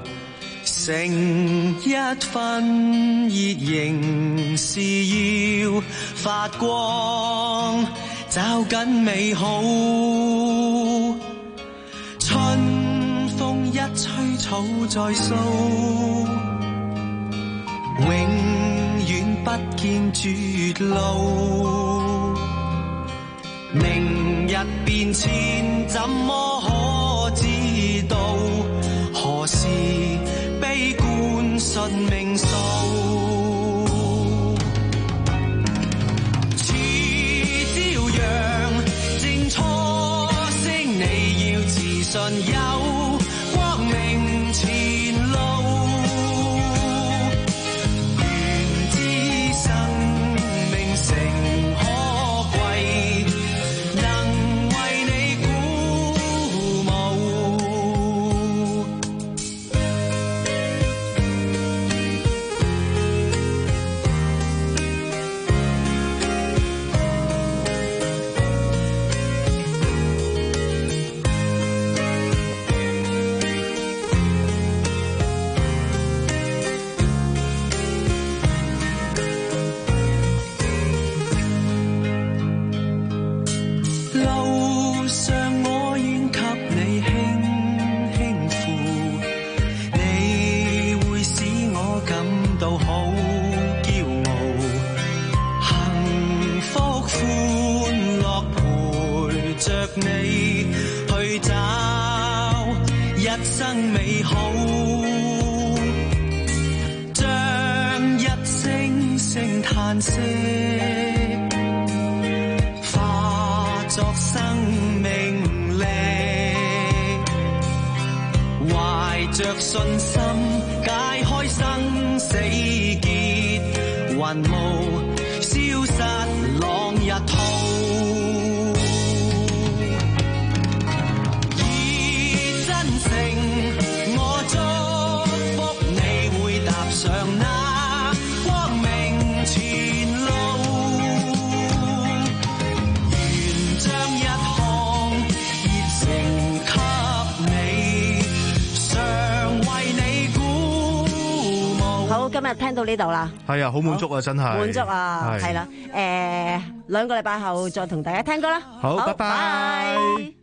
成一分熱仍是要發光，找緊美好。春風一吹草再蘇，永遠不見絕路。明日變遷怎麼可知道？何時悲觀信命數？似朝陽正初升，你要自信有光明前路。願知生命誠可貴，你去找一生美好，將一聲聲嘆息化作生命力，懷着信心解開生死結，雲霧消失朗日濤。我祝福你會踏上那光明前路，願將一腔熱誠給你，常為你鼓舞。好，今日聽到呢度啦。係啊，好滿足啊，真係滿足啊，係啦。誒，兩個禮拜後再同大家聽歌啦。好，拜拜。